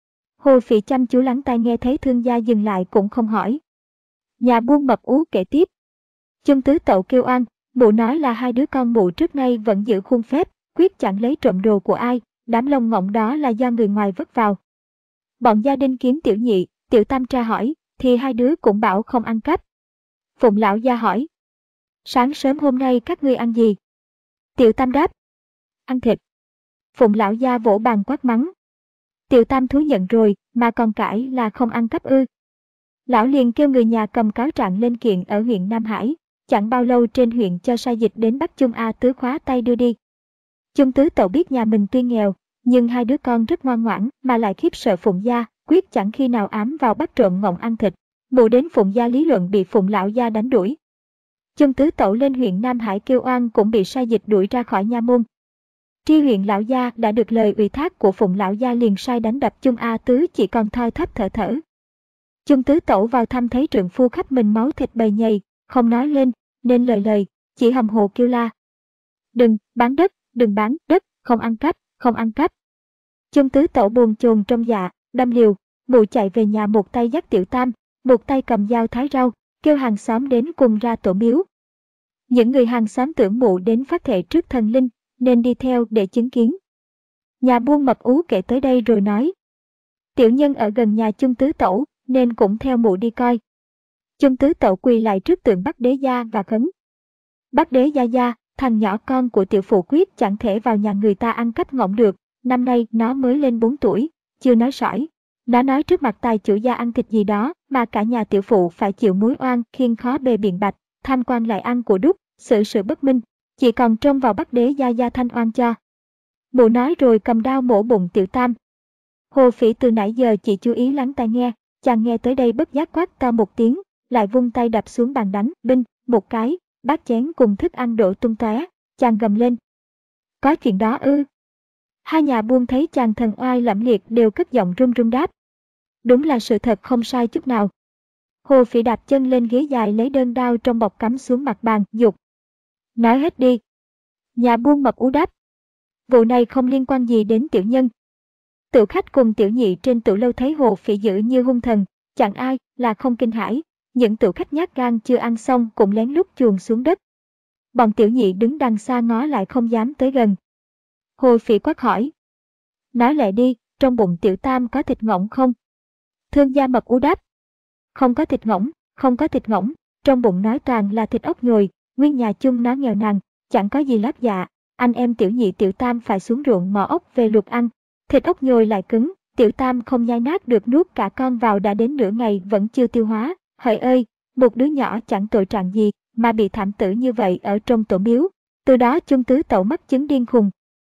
Hồ Phỉ chăm chú lắng tai nghe thấy thương gia dừng lại cũng không hỏi. Nhà buôn Mập Ú kể tiếp. Chung tứ tẩu kêu oan, mụ nói là hai đứa con mụ trước nay vẫn giữ khuôn phép, quyết chẳng lấy trộm đồ của ai, đám lông ngỗng đó là do người ngoài vứt vào. Bọn gia đình kiếm tiểu nhị, tiểu tam tra hỏi, thì hai đứa cũng bảo không ăn cắp. Phụng lão gia hỏi. Sáng sớm hôm nay các ngươi ăn gì? Tiểu tam đáp. Ăn thịt. Phụng lão gia vỗ bàn quát mắng. Tiểu tam thú nhận rồi, mà còn cãi là không ăn cắp ư. Lão liền kêu người nhà cầm cáo trạng lên kiện ở huyện Nam Hải, chẳng bao lâu trên huyện cho sai dịch đến bắt Chung A Tứ khóa tay đưa đi. Chung tứ tẩu biết nhà mình tuy nghèo, nhưng hai đứa con rất ngoan ngoãn mà lại khiếp sợ Phụng gia, quyết chẳng khi nào ám vào bắt trộm ngỗng ăn thịt. Mụ đến Phụng gia lý luận bị Phụng lão gia đánh đuổi. Chung tứ tẩu lên huyện Nam Hải kêu oan cũng bị sai dịch đuổi ra khỏi nha môn. Tri huyện lão gia đã được lời ủy thác của Phụng lão gia liền sai đánh đập Chung A Tứ chỉ còn thoi thóp thở thở. Chung tứ tẩu vào thăm thấy trượng phu khắp mình máu thịt bầy nhầy, không nói lên, nên lời lời, chỉ hầm hồ kêu la. Đừng, bán đất, đừng bán đất, không ăn cắp, không ăn cắp. Chung tứ tẩu buồn chồn trong dạ, đâm liều, mụ chạy về nhà một tay dắt tiểu tam, một tay cầm dao thái rau, kêu hàng xóm đến cùng ra tổ miếu. Những người hàng xóm tưởng mụ đến phát thệ trước thần linh, nên đi theo để chứng kiến. Nhà buôn Mập Ú kể tới đây rồi nói. Tiểu nhân ở gần nhà Chung tứ tẩu, nên cũng theo mụ đi coi. Chung tứ tẩu quỳ lại trước tượng Bắc Đế Gia và khấn. Bắc Đế Gia Gia, thằng nhỏ con của tiểu phụ quyết chẳng thể vào nhà người ta ăn cắp ngỗng được, năm nay nó mới lên bốn tuổi, chưa nói sỏi. Nó nói trước mặt tài chủ gia ăn thịt gì đó mà cả nhà tiểu phụ phải chịu mối oan khiên khó bề biện bạch, tham quan lại ăn của đúc, xử sự bất minh, chỉ còn trông vào Bắc Đế Gia Gia thanh oan cho. Mụ nói rồi cầm đao mổ bụng tiểu tam. Hồ Phỉ từ nãy giờ chỉ chú ý lắng tai nghe, chàng nghe tới đây bất giác quát to một tiếng, lại vung tay đập xuống bàn đánh, binh, một cái, bát chén cùng thức ăn đổ tung tóe, chàng gầm lên. Có chuyện đó ư? Hai nhà buôn thấy chàng thần oai lẫm liệt đều cất giọng run run đáp. Đúng là sự thật không sai chút nào. Hồ Phỉ đạp chân lên ghế dài lấy đơn đao trong bọc cắm xuống mặt bàn, dục. Nói hết đi. Nhà buôn Mập Ú đáp. Vụ này không liên quan gì đến tiểu nhân. Tiểu khách cùng tiểu nhị trên tiểu lâu thấy Hồ Phỉ dữ như hung thần, chẳng ai là không kinh hãi. Những tiểu khách nhát gan chưa ăn xong cũng lén lút chuồn xuống đất. Bọn tiểu nhị đứng đằng xa ngó lại không dám tới gần. Hồ Phỉ quát hỏi. Nói lại đi, trong bụng tiểu tam có thịt ngỗng không? Thương gia Mập Ú đáp. Không có thịt ngỗng, không có thịt ngỗng, trong bụng nói toàn là thịt ốc nhồi, nguyên nhà Chung nó nghèo nàn, chẳng có gì lót dạ, anh em tiểu nhị tiểu tam phải xuống ruộng mò ốc về luộc ăn. Thịt ốc nhồi lại cứng, tiểu tam không nhai nát được nuốt cả con vào đã đến nửa ngày vẫn chưa tiêu hóa. Hỡi ơi, một đứa nhỏ chẳng tội trạng gì mà bị thảm tử như vậy ở trong tổ miếu. Từ đó Chung Tứ Tẩu mắc chứng điên khùng.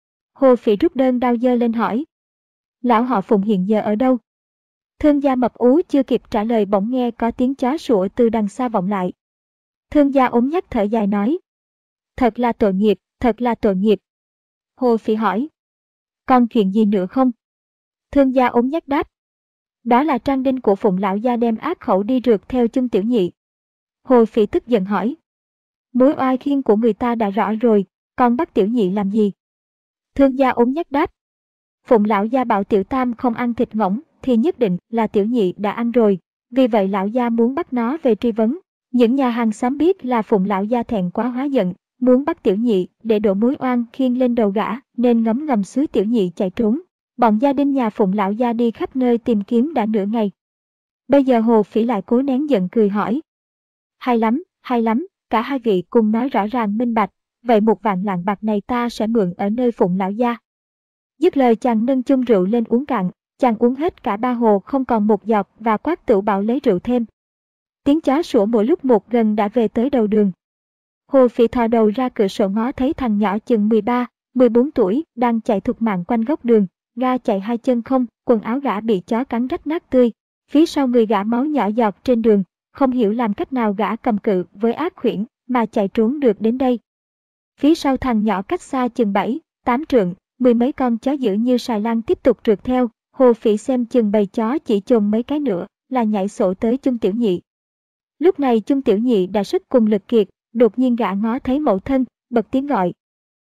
Hồ Phỉ rút đơn đao giơ lên hỏi. Lão họ Phùng hiện giờ ở đâu? Thương gia mập ú chưa kịp trả lời bỗng nghe có tiếng chó sủa từ đằng xa vọng lại. Thương gia ốm nhắc thở dài nói. Thật là tội nghiệp, thật là tội nghiệp. Hồ Phỉ hỏi. Còn chuyện gì nữa không? Thương gia ốm nhắc đáp. Đó là trang đinh của Phụng lão gia đem ác khẩu đi rượt theo Chung Tiểu Nhị. Hồ Phỉ tức giận hỏi. Mối oai khiên của người ta đã rõ rồi, còn bắt Tiểu Nhị làm gì? Thương gia ốm nhắc đáp. Phụng lão gia bảo Tiểu Tam không ăn thịt ngỗng thì nhất định là Tiểu Nhị đã ăn rồi, vì vậy lão gia muốn bắt nó về truy vấn. Những nhà hàng xóm biết là Phụng lão gia thẹn quá hóa giận, muốn bắt Tiểu Nhị để đổ mối oan khiên lên đầu gã, nên ngấm ngầm xúi Tiểu Nhị chạy trốn. Bọn gia đình nhà Phụng lão gia đi khắp nơi tìm kiếm đã nửa ngày. Bây giờ Hồ Phỉ lại cố nén giận cười hỏi. Hay lắm, hay lắm, cả hai vị cùng nói rõ ràng minh bạch, vậy một vạn lạng bạc này ta sẽ mượn ở nơi Phụng lão gia. Dứt lời chàng nâng chung rượu lên uống cạn, chàng uống hết cả ba hồ không còn một giọt và quát Tửu Bảo lấy rượu thêm. Tiếng chó sủa mỗi lúc một gần đã về tới đầu đường. Hồ Phỉ thò đầu ra cửa sổ ngó thấy thằng nhỏ chừng mười ba, mười bốn tuổi đang chạy thục mạng quanh góc đường, ga chạy hai chân không, quần áo gã bị chó cắn rách nát tươi, phía sau người gã máu nhỏ giọt trên đường, không hiểu làm cách nào gã cầm cự với ác khuyển mà chạy trốn được đến đây. Phía sau thằng nhỏ cách xa chừng bảy, tám trượng, mười mấy con chó dữ như xài lang tiếp tục rượt theo. Hồ Phỉ xem chừng bầy chó chỉ chồn mấy cái nữa là nhảy sổ tới Chung Tiểu Nhị. Lúc này Chung Tiểu Nhị đã sức cùng lực kiệt, đột nhiên gã ngó thấy mẫu thân, bật tiếng gọi.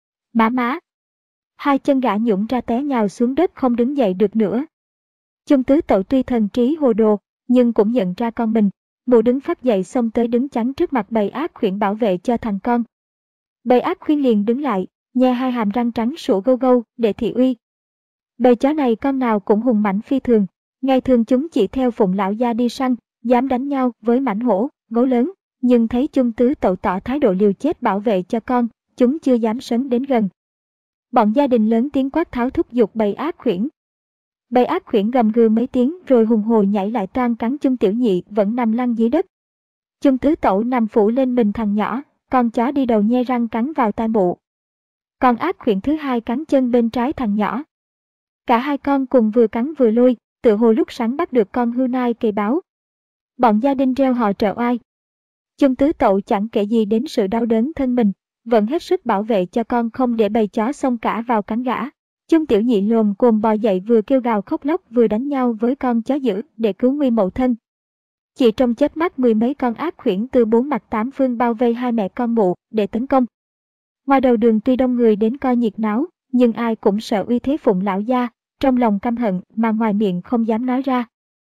Má má! Hai chân gã nhũng ra té nhào xuống đất không đứng dậy được nữa. Chung Tứ Tẩu tuy thần trí hồ đồ, nhưng cũng nhận ra con mình, mụ đứng phát dậy xông tới đứng chắn trước mặt bầy ác khuyển bảo vệ cho thằng con. Bầy ác khuyển liền đứng lại, nhe hai hàm răng trắng sủa gâu gâu để thị uy. Bầy chó này con nào cũng hùng mãnh phi thường, ngày thường chúng chỉ theo Phụng lão gia đi săn, dám đánh nhau với mãnh hổ, gấu lớn, nhưng thấy Chung Tứ Tẩu tỏ thái độ liều chết bảo vệ cho con, chúng chưa dám sấn đến gần. Bọn gia đình lớn tiếng quát tháo thúc giục bầy ác khuyển. Bầy ác khuyển gầm gừ mấy tiếng rồi hùng hồ nhảy lại toan cắn Chung Tiểu Nhị vẫn nằm lăn dưới đất. Chung Tứ Tẩu nằm phủ lên mình thằng nhỏ, con chó đi đầu nhe răng cắn vào tai mụ. Con ác khuyển thứ hai cắn chân bên trái thằng nhỏ. Cả hai con cùng vừa cắn vừa lôi, tự hồ lúc sáng bắt được con hươu nai cây báo. Bọn gia đình reo hò trợ oai. Chung Tứ Tẩu chẳng kể gì đến sự đau đớn thân mình, vẫn hết sức bảo vệ cho con không để bầy chó xông cả vào cắn gã. Chung Tiểu Nhị lồm cồm bò dậy vừa kêu gào khóc lóc vừa đánh nhau với con chó dữ để cứu nguy mẫu thân. Chỉ trong chớp mắt mười mấy con ác khuyển từ bốn mặt tám phương bao vây hai mẹ con mụ để tấn công. Ngoài đầu đường tuy đông người đến coi nhiệt náo, nhưng ai cũng sợ uy thế Phụng lão gia, trong lòng căm hận mà ngoài miệng không dám nói ra.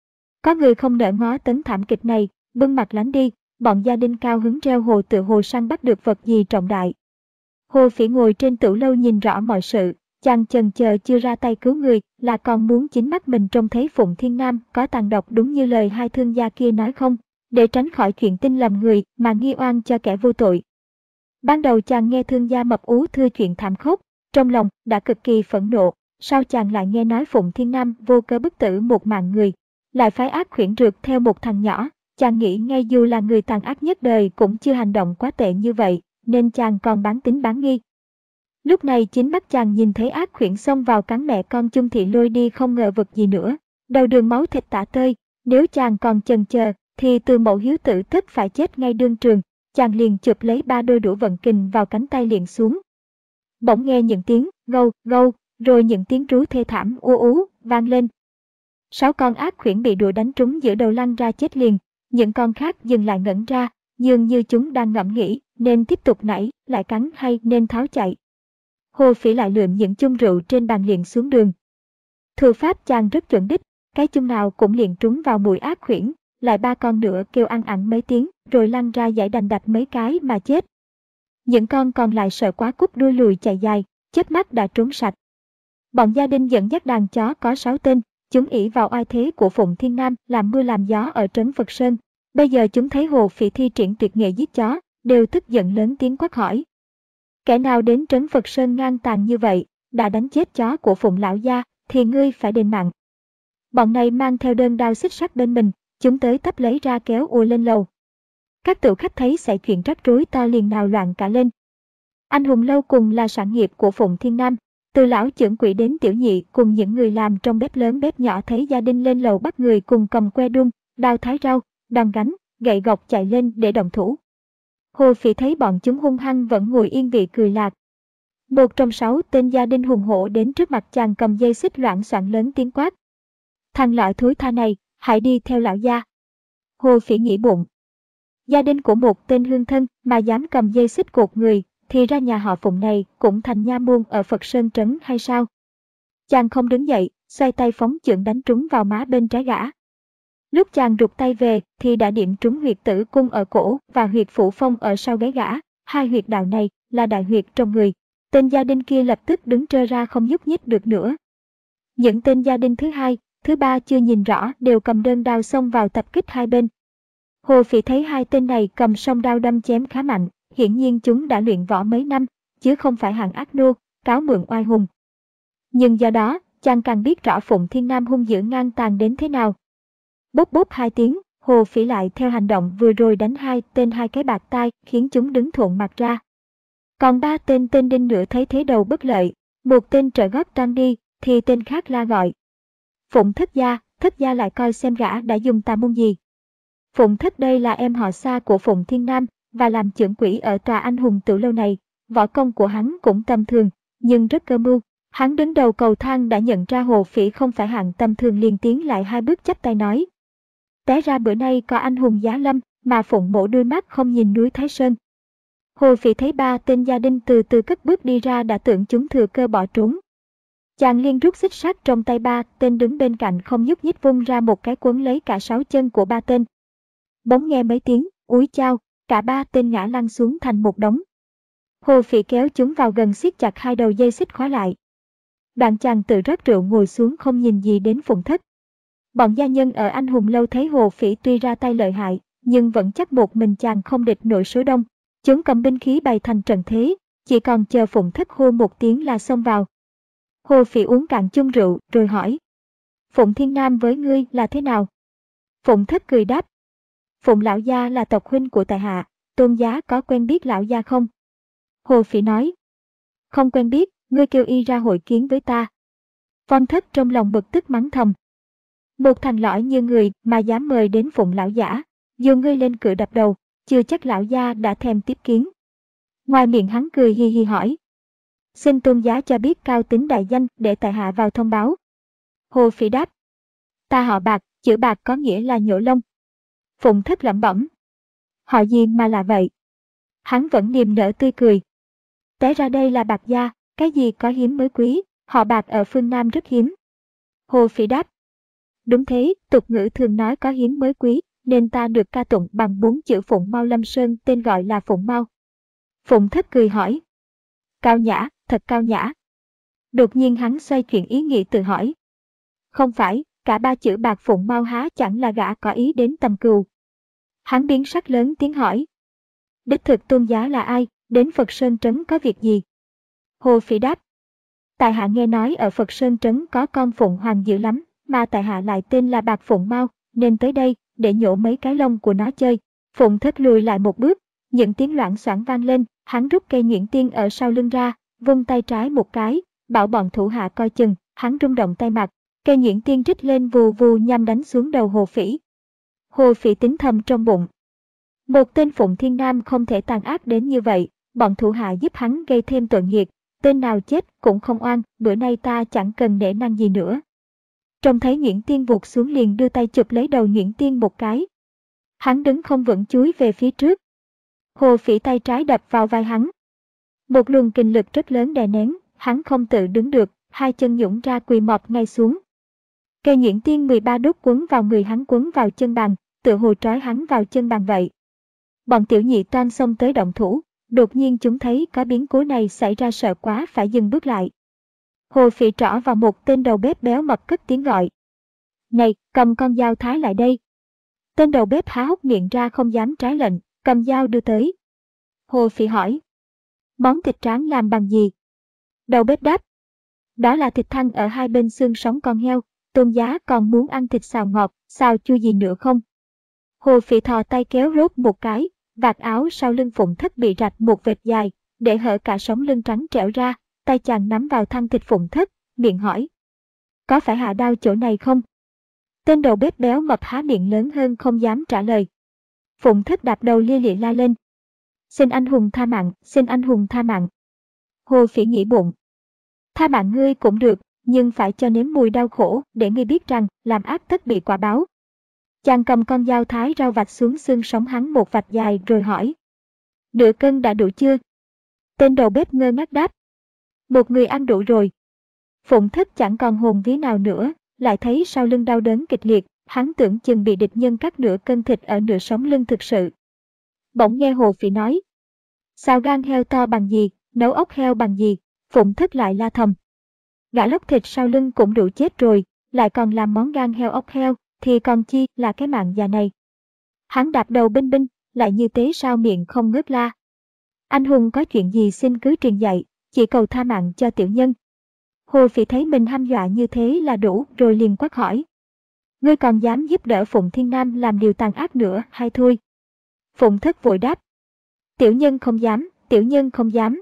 Có người không nỡ ngó tấn thảm kịch này, bưng mặt lánh đi, bọn gia đình cao hứng reo hồ tự hồ săn bắt được vật gì trọng đại. Hồ Phỉ ngồi trên tửu lâu nhìn rõ mọi sự, chàng chần chờ chưa ra tay cứu người là còn muốn chính mắt mình trông thấy Phụng Thiên Nam có tàn độc đúng như lời hai thương gia kia nói không, để tránh khỏi chuyện tin lầm người mà nghi oan cho kẻ vô tội. Ban đầu chàng nghe thương gia mập ú thưa chuyện thảm khốc, trong lòng đã cực kỳ phẫn nộ, sau chàng lại nghe nói Phụng Thiên Nam vô cớ bức tử một mạng người, lại phái ác khuyển rượt theo một thằng nhỏ, chàng nghĩ ngay dù là người tàn ác nhất đời cũng chưa hành động quá tệ như vậy, nên chàng còn bán tín bán nghi. Lúc này chính mắt chàng nhìn thấy ác khuyển xông vào cắn mẹ con Chung Thị lôi đi không ngờ vực gì nữa, đầu đường máu thịt tả tơi, nếu chàng còn chần chờ thì Từ Mậu hiếu tử tất phải chết ngay đương trường, chàng liền chụp lấy ba đôi đũa vận kình vào cánh tay liền xuống. Bỗng nghe những tiếng gâu gâu, rồi những tiếng rú thê thảm u ú vang lên. Sáu con ác khuyển bị đũa đánh trúng giữa đầu lăn ra chết liền, những con khác dừng lại ngẩn ra, dường như chúng đang ngẫm nghĩ nên tiếp tục nảy, lại cắn hay nên tháo chạy. Hồ Phỉ lại lượm những chung rượu trên bàn liền xuống đường. Thủ pháp chàng rất chuẩn đích, cái chung nào cũng liền trúng vào mũi ác khuyển, lại ba con nữa kêu ăn ẳng mấy tiếng rồi lăn ra giải đành đạch mấy cái mà chết. Những con còn lại sợ quá cút đuôi lùi chạy dài, chớp mắt đã trốn sạch. Bọn gia đình dẫn dắt đàn chó có sáu tên, chúng ỷ vào oai thế của Phụng Thiên Nam làm mưa làm gió ở trấn Phật Sơn. Bây giờ chúng thấy Hồ Phỉ thi triển tuyệt nghệ giết chó, đều tức giận lớn tiếng quát hỏi. Kẻ nào đến trấn Phật Sơn ngang tàn như vậy, đã đánh chết chó của Phụng lão gia, thì ngươi phải đền mạng. Bọn này mang theo đơn đao xích sắt bên mình, chúng tới tấp lấy ra kéo ùa lên lầu. Các tửu khách thấy xảy chuyện rắc rối to liền nào loạn cả lên. Anh hùng lâu cùng là sản nghiệp của Phụng Thiên Nam. Từ lão trưởng quỹ đến tiểu nhị cùng những người làm trong bếp lớn bếp nhỏ thấy gia đình lên lầu bắt người cùng cầm que đun, đao thái rau, đòn gánh, gậy gộc chạy lên để động thủ. Hồ Phỉ thấy bọn chúng hung hăng vẫn ngồi yên vị cười lạc. Một trong sáu tên gia đình hùng hổ đến trước mặt chàng cầm dây xích loảng xoảng lớn tiếng quát. Thằng lõi thối tha này, hãy đi theo lão gia. Hồ Phỉ nghĩ bụng. Gia đình của một tên hương thân mà dám cầm dây xích cột người, thì ra nhà họ Phụng này cũng thành nha môn ở Phật Sơn Trấn hay sao? Chàng không đứng dậy, xoay tay phóng chưởng đánh trúng vào má bên trái gã. Lúc chàng rụt tay về thì đã điểm trúng huyệt tử cung ở cổ và huyệt phủ phong ở sau gáy gã. Hai huyệt đạo này là đại huyệt trong người. Tên gia đình kia lập tức đứng trơ ra không nhúc nhích được nữa. Những tên gia đình thứ hai, thứ ba chưa nhìn rõ đều cầm đơn đao xông vào tập kích hai bên. Hồ Phỉ thấy hai tên này cầm song đao đâm chém khá mạnh, hiển nhiên chúng đã luyện võ mấy năm, chứ không phải hạng ác nô, cáo mượn oai hùng. Nhưng do đó, chàng càng biết rõ Phụng Thiên Nam hung dữ ngang tàn đến thế nào. Bốp bốp hai tiếng, Hồ Phỉ lại theo hành động vừa rồi đánh hai tên hai cái bạt tai, khiến chúng đứng thuộn mặt ra. Còn ba tên tên đinh nữa thấy thế đầu bất lợi, một tên trợ gót trăng đi, thì tên khác la gọi. Phụng Thất gia, Thất gia lại coi xem gã đã dùng tà môn gì. Phụng Thất đây là em họ xa của Phụng Thiên Nam, và làm trưởng quỹ ở tòa anh hùng tiểu lâu này. Võ công của hắn cũng tầm thường, nhưng rất cơ mưu. Hắn đứng đầu cầu thang đã nhận ra Hồ Phỉ không phải hạng tầm thường, liền tiến lại hai bước chắp tay nói. Té ra bữa nay có anh hùng giá lâm, mà Phụng mổ đôi mắt không nhìn núi Thái Sơn. Hồ Phỉ thấy ba tên gia đình từ từ cất bước đi ra đã tưởng chúng thừa cơ bỏ trốn. Chàng liền rút xích sắt trong tay ba tên đứng bên cạnh không nhúc nhích, vung ra một cái quấn lấy cả sáu chân của ba tên. Bỗng nghe mấy tiếng, úi chao, cả ba tên ngã lăn xuống thành một đống. Hồ Phỉ kéo chúng vào gần siết chặt hai đầu dây xích khóa lại. Đoạn chàng tự rót rượu ngồi xuống không nhìn gì đến Phụng Thất. Bọn gia nhân ở anh hùng lâu thấy Hồ Phỉ tuy ra tay lợi hại, nhưng vẫn chắc một mình chàng không địch nổi số đông. Chúng cầm binh khí bày thành trận thế, chỉ còn chờ Phụng Thất hô một tiếng là xông vào. Hồ Phỉ uống cạn chung rượu rồi hỏi. Phụng Thiên Nam với ngươi là thế nào? Phụng Thất cười đáp. Phụng lão gia là tộc huynh của tại hạ, Tôn giá có quen biết lão gia không? Hồ Phỉ nói. Không quen biết, ngươi kêu y ra hội kiến với ta. Phong Thất trong lòng bực tức mắng thầm. Một thằng lõi như người mà dám mời đến Phụng lão giả, dù ngươi lên cửa đập đầu, chưa chắc lão gia đã thèm tiếp kiến. Ngoài miệng hắn cười hi hi hỏi. Xin Tôn giá cho biết cao tính đại danh để tại hạ vào thông báo. Hồ Phỉ đáp. Ta họ Bạc, chữ Bạc có nghĩa là nhổ lông. Phụng Thất lẩm bẩm. Họ gì mà là vậy? Hắn vẫn niềm nở tươi cười. Té ra đây là Bạc gia, cái gì có hiếm mới quý, họ Bạc ở phương Nam rất hiếm. Hồ Phỉ đáp. Đúng thế, tục ngữ thường nói có hiếm mới quý, nên ta được ca tụng bằng bốn chữ Phụng Mau Lâm Sơn, tên gọi là Phụng Mau. Phụng Thất cười hỏi. Cao nhã, thật cao nhã. Đột nhiên hắn xoay chuyển ý nghĩ tự hỏi. Không phải, cả ba chữ Bạc Phụng Mau há chẳng là gã có ý đến tầm cừu. Hắn biến sắc lớn tiếng hỏi. Đích thực Tôn giá là ai, đến Phật Sơn Trấn có việc gì? Hồ Phỉ đáp. Tại hạ nghe nói ở Phật Sơn Trấn có con Phụng Hoàng dữ lắm, mà tại hạ lại tên là Bạc Phụng Mau, nên tới đây để nhổ mấy cái lông của nó chơi. Phụng Thất lùi lại một bước, những tiếng loảng xoảng vang lên, hắn rút cây nhuyễn tiên ở sau lưng ra, vung tay trái một cái, bảo bọn thủ hạ coi chừng, hắn rung động tay mặt, cây nhuyễn tiên rít lên vù vù nhằm đánh xuống đầu Hồ Phỉ. Hồ Phỉ tính thầm trong bụng. Một tên Phụng Thiên Nam không thể tàn ác đến như vậy, bọn thủ hạ giúp hắn gây thêm tội nghiệt, tên nào chết cũng không oan, bữa nay ta chẳng cần nể nang gì nữa. Trông thấy nhuyễn tiên vụt xuống liền đưa tay chụp lấy đầu nhuyễn tiên một cái. Hắn đứng không vững chúi về phía trước. Hồ Phỉ tay trái đập vào vai hắn. Một luồng kình lực rất lớn đè nén, hắn không tự đứng được, hai chân nhũn ra quỳ mọp ngay xuống. Cây nhuyễn tiên mười ba đốt quấn vào người hắn, quấn vào chân bàn, tự hồ trói hắn vào chân bàn vậy. Bọn tiểu nhị toan xông tới động thủ, đột nhiên chúng thấy có biến cố này xảy ra sợ quá phải dừng bước lại. Hồ Phỉ trỏ vào một tên đầu bếp béo mập cất tiếng gọi. Này, cầm con dao thái lại đây. Tên đầu bếp há hốc miệng ra không dám trái lệnh, cầm dao đưa tới. Hồ Phỉ hỏi. Món thịt tráng làm bằng gì? Đầu bếp đáp. Đó là thịt thăn ở hai bên xương sống con heo, Tôn giá còn muốn ăn thịt xào ngọt, xào chua gì nữa không? Hồ Phỉ thò tay kéo rốt một cái, vạt áo sau lưng Phụng Thất bị rạch một vệt dài, để hở cả sống lưng trắng trẻo ra, tay chàng nắm vào thăng thịt Phụng Thất, miệng hỏi. Có phải hạ đau chỗ này không? Tên đầu bếp béo mập há miệng lớn hơn không dám trả lời. Phụng Thất đạp đầu lia lịa la lên. Xin anh hùng tha mạng, xin anh hùng tha mạng. Hồ Phỉ nghĩ bụng. Tha mạng ngươi cũng được, nhưng phải cho nếm mùi đau khổ để ngươi biết rằng làm ác tất bị quả báo. Chàng cầm con dao thái rau vạch xuống xương sống hắn một vạch dài rồi hỏi. Nửa cân đã đủ chưa? Tên đầu bếp ngơ ngác đáp. Một người ăn đủ rồi. Phụng Thất chẳng còn hồn vía nào nữa, lại thấy sau lưng đau đớn kịch liệt, hắn tưởng chừng bị địch nhân cắt nửa cân thịt ở nửa sống lưng thực sự. Bỗng nghe Hồ Phỉ nói. Xào gan heo to bằng gì, nấu ốc heo bằng gì, Phụng Thất lại la thầm. Gã lóc thịt sau lưng cũng đủ chết rồi, lại còn làm món gan heo ốc heo, thì còn chi là cái mạng già này. Hắn đạp đầu binh binh, lại như thế sao miệng không ngớt la. Anh hùng có chuyện gì xin cứ truyền dạy, chỉ cầu tha mạng cho tiểu nhân. Hồ Phỉ thấy mình hăm dọa như thế là đủ rồi liền quát hỏi. Ngươi còn dám giúp đỡ Phụng Thiên Nam làm điều tàn ác nữa hay thôi? Phụng Thất vội đáp. Tiểu nhân không dám, tiểu nhân không dám.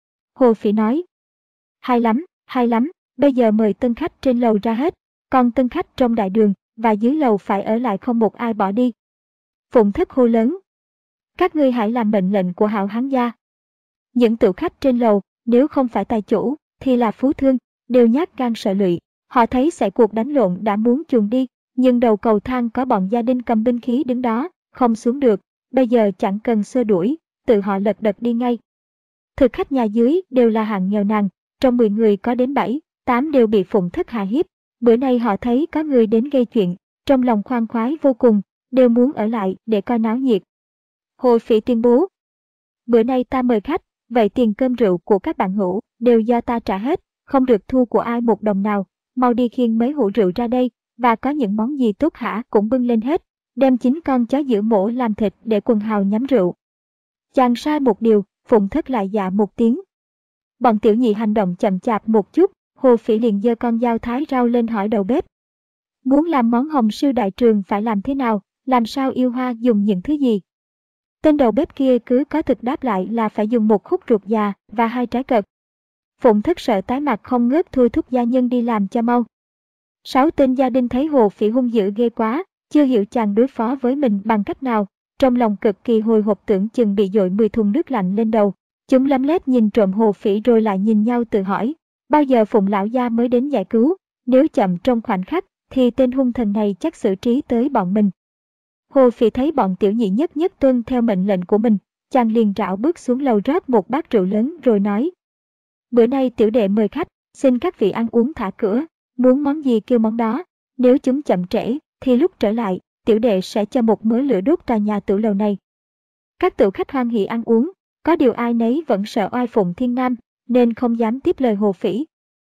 Hồ Phỉ nói. Hay lắm, hay lắm, bây giờ mời tân khách trên lầu ra hết, còn tân khách trong đại đường và dưới lầu phải ở lại không một ai bỏ đi. Phụng Thất hô lớn. Các ngươi hãy làm mệnh lệnh của Hạo Hán gia. Những tiểu khách trên lầu, nếu không phải tài chủ, thì là phú thương, đều nhát gan sợ lụy. Họ thấy xảy cuộc đánh lộn đã muốn chuồn đi, nhưng đầu cầu thang có bọn gia đình cầm binh khí đứng đó, không xuống được, bây giờ chẳng cần xua đuổi, tự họ lật đật đi ngay. Thực khách nhà dưới đều là hạng nghèo nàn, trong mười người có đến bảy, tám đều bị Phụng Thất hạ hiếp. Bữa nay họ thấy có người đến gây chuyện, trong lòng khoan khoái vô cùng, đều muốn ở lại để coi náo nhiệt. Hồ Phỉ tuyên bố. Bữa nay ta mời khách, vậy tiền cơm rượu của các bạn hữu đều do ta trả hết, không được thu của ai một đồng nào, mau đi khiêng mấy hũ rượu ra đây, và có những món gì tốt hả cũng bưng lên hết, đem chín con chó giữ mổ làm thịt để quần hào nhắm rượu. Chàng sai một điều, Phụng Thất lại dạ một tiếng. Bọn tiểu nhị hành động chậm chạp một chút, Hồ Phỉ liền giơ con dao thái rau lên hỏi đầu bếp. Muốn làm món hồng siêu đại trường phải làm thế nào, làm sao yêu hoa dùng những thứ gì? Tên đầu bếp kia cứ có thực đáp lại là phải dùng một khúc ruột già và hai trái cật. Phụng Thất sợ tái mặt không ngớt thôi thúc gia nhân đi làm cho mau. Sáu tên gia đình thấy Hồ Phỉ hung dữ ghê quá, chưa hiểu chàng đối phó với mình bằng cách nào, trong lòng cực kỳ hồi hộp tưởng chừng bị dội mười thùng nước lạnh lên đầu. Chúng lấm lét nhìn trộm Hồ Phỉ rồi lại nhìn nhau tự hỏi, bao giờ Phụng lão gia mới đến giải cứu, nếu chậm trong khoảnh khắc thì tên hung thần này chắc xử trí tới bọn mình. Hồ Phỉ thấy bọn tiểu nhị nhất nhất tuân theo mệnh lệnh của mình, chàng liền rảo bước xuống lầu rót một bát rượu lớn rồi nói. Bữa nay tiểu đệ mời khách, xin các vị ăn uống thả cửa, muốn món gì kêu món đó, nếu chúng chậm trễ thì lúc trở lại, tiểu đệ sẽ cho một mớ lửa đốt tòa nhà tử lầu này. Các tiểu khách hoan hỉ ăn uống, có điều ai nấy vẫn sợ oai Phụng Thiên Nam, nên không dám tiếp lời Hồ Phỉ.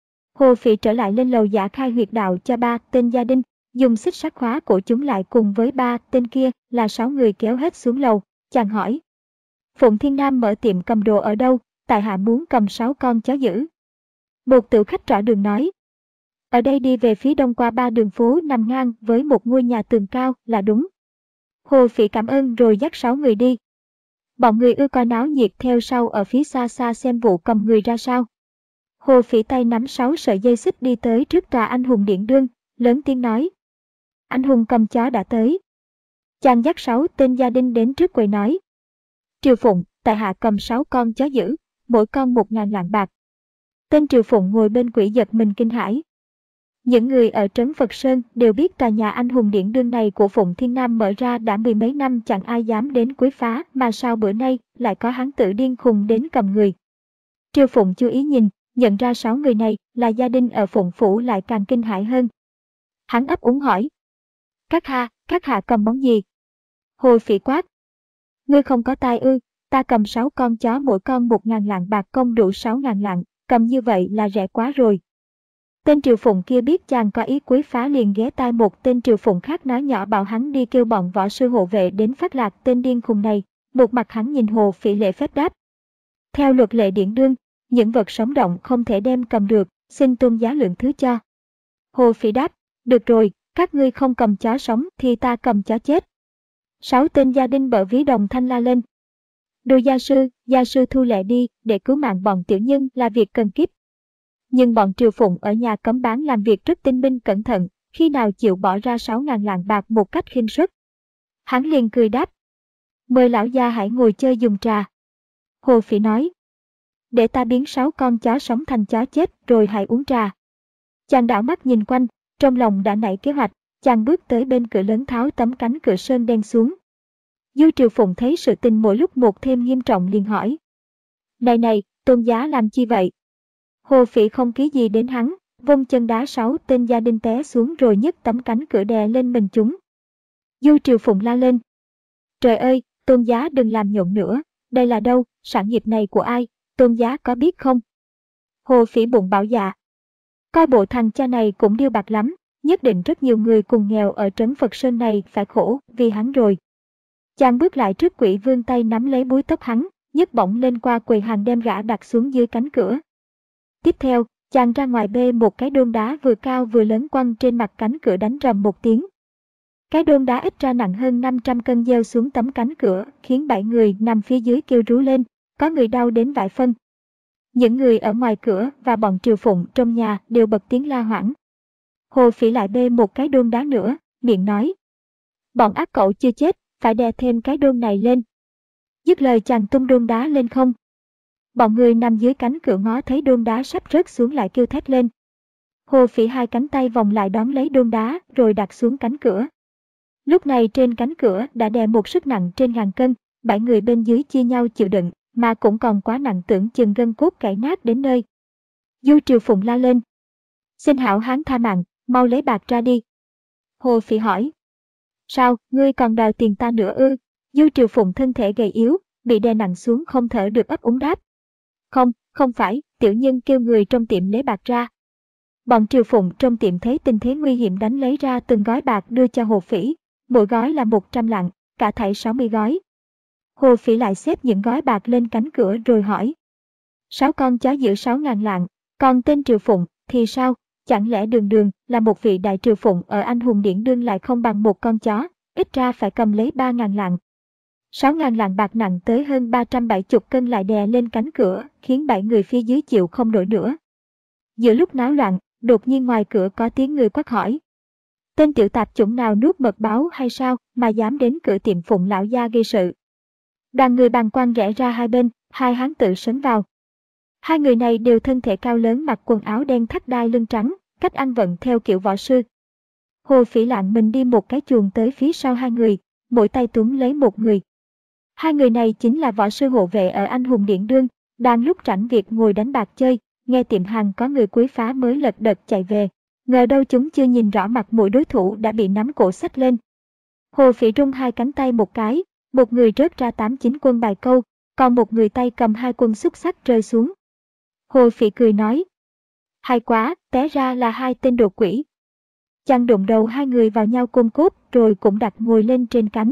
Hồ Phỉ trở lại lên lầu giả khai huyệt đạo cho ba tên gia đình, dùng xích sắt khóa cổ chúng lại cùng với ba tên kia là sáu người kéo hết xuống lầu. Chàng hỏi. Phụng Thiên Nam mở tiệm cầm đồ ở đâu, tại hạ muốn cầm sáu con chó dữ. Một tiểu khách trỏ đường nói. Ở đây đi về phía đông qua ba đường phố nằm ngang với một ngôi nhà tường cao là đúng. Hồ Phỉ cảm ơn rồi dắt sáu người đi. Bọn người ưa coi náo nhiệt theo sau ở phía xa xa xem vụ cầm người ra sao. Hồ Phỉ tay nắm sáu sợi dây xích đi tới trước tòa anh hùng điện đương, lớn tiếng nói. Anh hùng cầm chó đã tới. Chàng dắt sáu tên gia đình đến trước quầy nói. Triều Phụng, tại hạ cầm sáu con chó dữ, mỗi con một ngàn lạng bạc. Tên Triều Phụng ngồi bên quỹ giật mình kinh hãi. Những người ở trấn Phật Sơn đều biết tòa nhà anh hùng điện đương này của Phụng Thiên Nam mở ra đã mười mấy năm chẳng ai dám đến quấy phá, mà sao bữa nay lại có hán tử điên khùng đến cầm người. Triều Phụng chú ý nhìn, nhận ra sáu người này là gia đình ở Phụng Phủ lại càng kinh hãi hơn. Hắn ấp úng hỏi. Các hạ, các hạ cầm món gì? Hồ Phỉ quát. Ngươi không có tai ư, ta cầm sáu con chó mỗi con một ngàn lạng bạc công đủ sáu ngàn lạng, cầm như vậy là rẻ quá rồi. Tên Triều Phụng kia biết chàng có ý quấy phá liền ghé tai một tên Triều Phụng khác nói nhỏ bảo hắn đi kêu bọn võ sư hộ vệ đến phát lạc tên điên khùng này. Một mặt hắn nhìn Hồ Phỉ lễ phép đáp. Theo luật lệ điện đương, những vật sống động không thể đem cầm được, xin tôn giá lượng thứ cho. Hồ Phỉ đáp, được rồi, các ngươi không cầm chó sống thì ta cầm chó chết. Sáu tên gia đình bở ví đồng thanh la lên, Đồ gia sư, gia sư thu lệ đi, để cứu mạng bọn tiểu nhân là việc cần kíp. Nhưng bọn Triều Phụng ở nhà cấm bán làm việc rất tinh minh cẩn thận, khi nào chịu bỏ ra sáu ngàn lạng bạc một cách khinh suất. Hắn liền cười đáp. Mời lão gia hãy ngồi chơi dùng trà. Hồ Phỉ nói. Để ta biến sáu con chó sống thành chó chết rồi hãy uống trà. Chàng đảo mắt nhìn quanh, trong lòng đã nảy kế hoạch, chàng bước tới bên cửa lớn tháo tấm cánh cửa sơn đen xuống. Du Triều Phụng thấy sự tình mỗi lúc một thêm nghiêm trọng liền hỏi. Này này, Tôn giá làm chi vậy? Hồ Phỉ không ký gì đến hắn, vung chân đá sáu tên gia đình té xuống rồi nhấc tấm cánh cửa đè lên mình chúng. Du Triều Phụng la lên. Trời ơi, Tôn giá đừng làm nhộn nữa, đây là đâu, sản nghiệp này của ai, Tôn giá có biết không? Hồ Phỉ bụng bảo dạ. Coi bộ thằng cha này cũng điêu bạc lắm, nhất định rất nhiều người cùng nghèo ở trấn Phật Sơn này phải khổ vì hắn rồi. Chàng bước lại trước Quỷ Vương tay nắm lấy búi tóc hắn, nhấc bổng lên qua quầy hàng đem gã đặt xuống dưới cánh cửa. Tiếp theo, chàng ra ngoài bê một cái đôn đá vừa cao vừa lớn quăng trên mặt cánh cửa đánh rầm một tiếng. Cái đôn đá ít ra nặng hơn năm trăm cân gieo xuống tấm cánh cửa, khiến bảy người nằm phía dưới kêu rú lên, có người đau đến vãi phân. Những người ở ngoài cửa và bọn Triều Phụng trong nhà đều bật tiếng la hoảng. Hồ Phỉ lại bê một cái đôn đá nữa, miệng nói. Bọn ác cẩu chưa chết, phải đè thêm cái đôn này lên. Dứt lời chàng tung đôn đá lên không. Bọn người nằm dưới cánh cửa ngó thấy đôn đá sắp rớt xuống lại kêu thét lên. Hồ Phỉ hai cánh tay vòng lại đón lấy đôn đá rồi đặt xuống cánh cửa. Lúc này trên cánh cửa đã đè một sức nặng trên ngàn cân, bảy người bên dưới chia nhau chịu đựng, mà cũng còn quá nặng tưởng chừng gân cốt gãy nát đến nơi. Du Triều Phụng la lên. Xin hảo hán tha mạng, mau lấy bạc ra đi. Hồ Phỉ hỏi. Sao, ngươi còn đòi tiền ta nữa ư? Du Triều Phụng thân thể gầy yếu, bị đè nặng xuống không thở được ấp úng đáp. Không, không phải, tiểu nhân kêu người trong tiệm lấy bạc ra. Bọn Triều Phụng trong tiệm thấy tình thế nguy hiểm đánh lấy ra từng gói bạc đưa cho Hồ Phỉ, mỗi gói là một trăm lạng, cả thảy sáu mươi gói. Hồ Phỉ lại xếp những gói bạc lên cánh cửa rồi hỏi. Sáu con chó giữ sáu ngàn lạng, còn tên Triều Phụng thì sao? Chẳng lẽ Đường Đường là một vị đại Triều Phụng ở Anh Hùng Điển Đương lại không bằng một con chó, ít ra phải cầm lấy ba ngàn lạng. Sáu ngàn lạng bạc nặng tới hơn ba trăm bảy mươi cân lại đè lên cánh cửa, khiến bảy người phía dưới chịu không nổi nữa. Giữa lúc náo loạn, đột nhiên ngoài cửa có tiếng người quát hỏi. Tên tiểu tạp chủng nào nuốt mật báo hay sao mà dám đến cửa tiệm Phụng lão gia gây sự? Đoàn người bàng quan rẽ ra hai bên, hai hán tự sấn vào. Hai người này đều thân thể cao lớn mặc quần áo đen thắt đai lưng trắng, cách ăn vận theo kiểu võ sư. Hồ Phỉ lạng mình đi một cái chuồng tới phía sau hai người, mỗi tay túm lấy một người. Hai người này chính là võ sư hộ vệ ở Anh Hùng Điển Đương, đang lúc rảnh việc ngồi đánh bạc chơi, nghe tiệm hàng có người quấy phá mới lật đật chạy về. Ngờ đâu chúng chưa nhìn rõ mặt mũi đối thủ đã bị nắm cổ xách lên. Hồ Phỉ rung hai cánh tay một cái, một người rớt ra tám chín quân bài câu, còn một người tay cầm hai quân xúc xắc rơi xuống. Hồ Phỉ cười nói. Hay quá, té ra là hai tên đồ quỷ. Chàng đụng đầu hai người vào nhau côm cốt rồi cũng đặt ngồi lên trên cánh.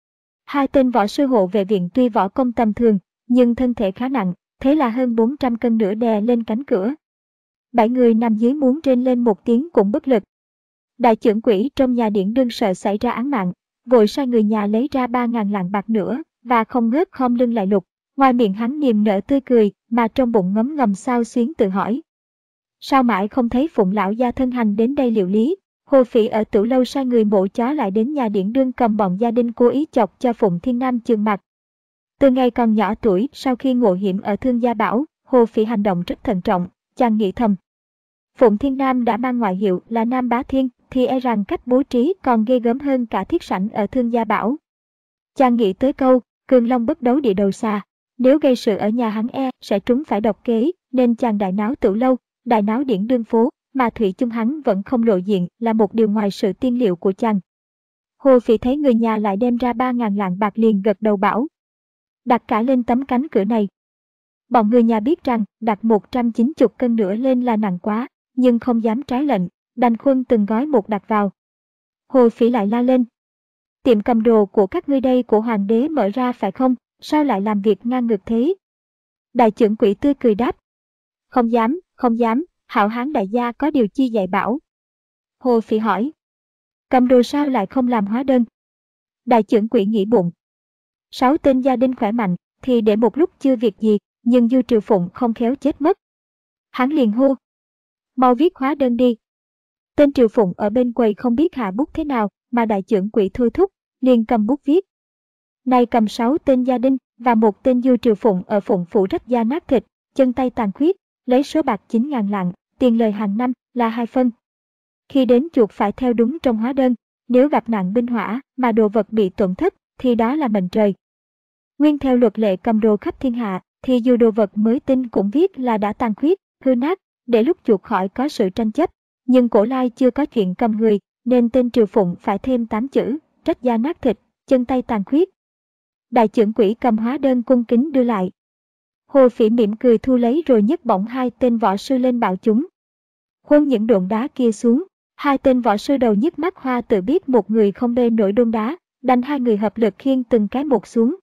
Hai tên võ sư hộ vệ viện tuy võ công tầm thường, nhưng thân thể khá nặng, thế là hơn bốn trăm cân nữa đè lên cánh cửa. Bảy người nằm dưới muốn rên lên một tiếng cũng bất lực. Đại trưởng quỹ trong nhà Điển Đương sợ xảy ra án mạng, vội sai người nhà lấy ra ba ngàn lạng bạc nữa, và không ngớt khom lưng lại lục. Ngoài miệng hắn niềm nở tươi cười, mà trong bụng ngấm ngầm sao xuyến tự hỏi. Sao mãi không thấy Phụng lão gia thân hành đến đây liệu lý? Hồ Phỉ ở Tửu Lâu sai người mổ chó lại đến nhà Điển Đương cầm bọn gia đình cố ý chọc cho Phụng Thiên Nam chừng mặt. Từ ngày còn nhỏ tuổi, sau khi ngộ hiểm ở Thương Gia Bảo, Hồ Phỉ hành động rất thận trọng, chàng nghĩ thầm. Phụng Thiên Nam đã mang ngoại hiệu là Nam Bá Thiên, thì e rằng cách bố trí còn ghê gớm hơn cả Thiết Sảnh ở Thương Gia Bảo. Chàng nghĩ tới câu, cường long bất đấu địa đầu xà, nếu gây sự ở nhà hắn e sẽ trúng phải độc kế, nên chàng đại náo Tửu Lâu, đại náo Điển Đương phố, mà thủy chung hắn vẫn không lộ diện là một điều ngoài sự tiên liệu của chàng. Hồ Phỉ thấy người nhà lại đem ra ba ngàn lạng bạc liền gật đầu bảo. Đặt cả lên tấm cánh cửa này. Bọn người nhà biết rằng đặt một trăm chín mươi cân nữa lên là nặng quá, nhưng không dám trái lệnh, đành khuân từng gói một đặt vào. Hồ Phỉ lại la lên. Tiệm cầm đồ của các ngươi đây của hoàng đế mở ra phải không, sao lại làm việc ngang ngược thế? Đại trưởng quỹ tươi cười đáp. Không dám, không dám, hảo hán đại gia có điều chi dạy bảo. Hồ Phỉ hỏi. Cầm đồ sao lại không làm hóa đơn? Đại trưởng quỹ nghĩ bụng. Sáu tên gia đình khỏe mạnh, thì để một lúc chưa việc gì, nhưng Du Triều Phụng không khéo chết mất. Hắn liền hô: mau viết hóa đơn đi. Tên Triều Phụng ở bên quầy không biết hạ bút thế nào, mà đại chưởng quỹ thôi thúc, liền cầm bút viết. Này cầm sáu tên gia đình và một tên Du Triều Phụng ở Phụng phủ rách da nát thịt, chân tay tàn khuyết, lấy số bạc chín ngàn lạng, tiền lời hàng năm là hai phân. Khi đến chuộc phải theo đúng trong hóa đơn, nếu gặp nạn binh hỏa mà đồ vật bị tổn thất thì đó là mệnh trời. Nguyên theo luật lệ cầm đồ khắp thiên hạ, thì dù đồ vật mới tinh cũng viết là đã tàn khuyết, hư nát, để lúc chuộc khỏi có sự tranh chấp. Nhưng cổ lai chưa có chuyện cầm người, nên tên Triều Phụng phải thêm tám chữ, rách da nát thịt, chân tay tàn khuyết. Đại chưởng quỹ cầm hóa đơn cung kính đưa lại. Hồ Phỉ mỉm cười thu lấy rồi nhấc bổng hai tên võ sư lên bảo chúng: khuân những độn đá kia xuống. Hai tên võ sư đầu nhức mắt hoa tự biết một người không bê nổi đôn đá, đành hai người hợp lực khiêng từng cái một xuống.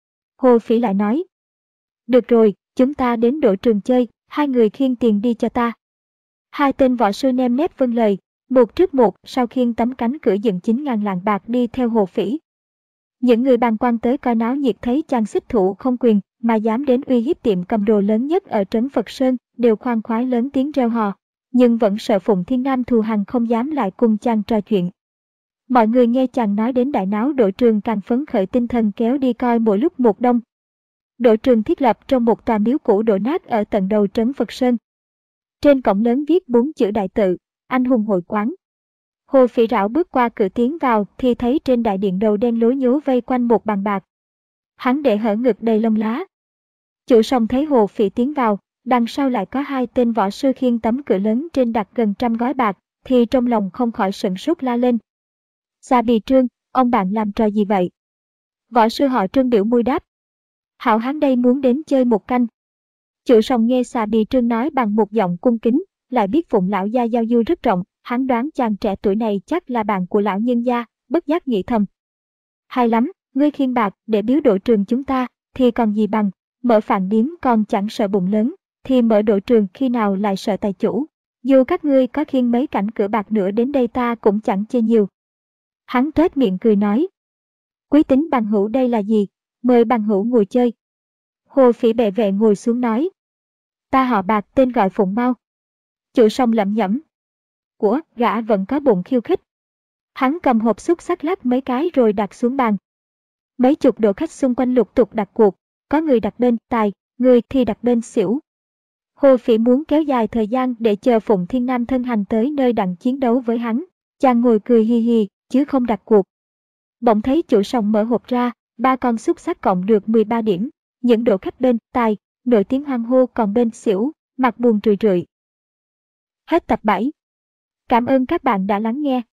Hồ Phỉ lại nói: được rồi, chúng ta đến đội trường chơi, hai người khiêng tiền đi cho ta. Hai tên võ sư nem nép vâng lời, một trước một sau khiêng tấm cánh cửa dựng chín ngàn lạng bạc đi theo Hồ Phỉ. Những người bàng quan tới coi náo nhiệt thấy chàng xích thủ không quyền mà dám đến uy hiếp tiệm cầm đồ lớn nhất ở trấn Phật Sơn, đều khoan khoái lớn tiếng reo hò, nhưng vẫn sợ Phụng Thiên Nam thù hằn không dám lại cùng chàng trò chuyện. Mọi người nghe chàng nói đến đại náo đội trường càng phấn khởi tinh thần kéo đi coi mỗi lúc một đông. Đội trường thiết lập trong một tòa miếu cũ đổ nát ở tận đầu trấn Phật Sơn. Trên cổng lớn viết bốn chữ đại tự: Anh hùng hội quán. Hồ Phỉ rảo bước qua cửa tiến vào thì thấy trên đại điện đầu đen lối nhố vây quanh một bàn bạc. Hắn để hở ngực đầy lông lá. Chủ sòng thấy Hồ Phỉ tiến vào, đằng sau lại có hai tên võ sư khiêng tấm cửa lớn trên đặt gần trăm gói bạc, thì trong lòng không khỏi sửng sốt la lên: Xà Bì Trương, ông bạn làm trò gì vậy? Võ sư họ Trương biểu môi đáp: hảo hán đây muốn đến chơi một canh. Chủ sòng nghe Xà Bì Trương nói bằng một giọng cung kính, lại biết Phụng lão gia giao du rất rộng, hắn đoán chàng trẻ tuổi này chắc là bạn của lão nhân gia, bất giác nghĩ thầm: hay lắm, ngươi khiêng bạc để biếu đội trường chúng ta, thì còn gì bằng, mở phạn điếm còn chẳng sợ bụng lớn, thì mở đội trường khi nào lại sợ tài chủ. Dù các ngươi có khiêng mấy cảnh cửa bạc nữa đến đây ta cũng chẳng chê nhiều. Hắn tuét miệng cười nói: quý tính bằng hữu đây là gì, mời bằng hữu ngồi chơi. Hồ Phỉ bệ vệ ngồi xuống nói: ta họ Bạc, tên gọi Phụng Mau. Chủ sòng lẩm nhẩm: của gã vẫn có bụng khiêu khích. Hắn cầm hộp xúc xắc lắc mấy cái rồi đặt xuống bàn. Mấy chục đội khách xung quanh lục tục đặt cuộc, có người đặt bên tài, người thì đặt bên xỉu. Hồ Phỉ muốn kéo dài thời gian để chờ Phụng Thiên Nam thân hành tới nơi đặng chiến đấu với hắn. Chàng ngồi cười hi hi, chứ không đặt cuộc. Bỗng thấy chủ sòng mở hộp ra, ba con xúc xắc cộng được mười ba điểm. Những đội khách bên tài, nổi tiếng hoan hô, còn bên xỉu, mặt buồn rười rượi. Hết tập bảy. Cảm ơn các bạn đã lắng nghe.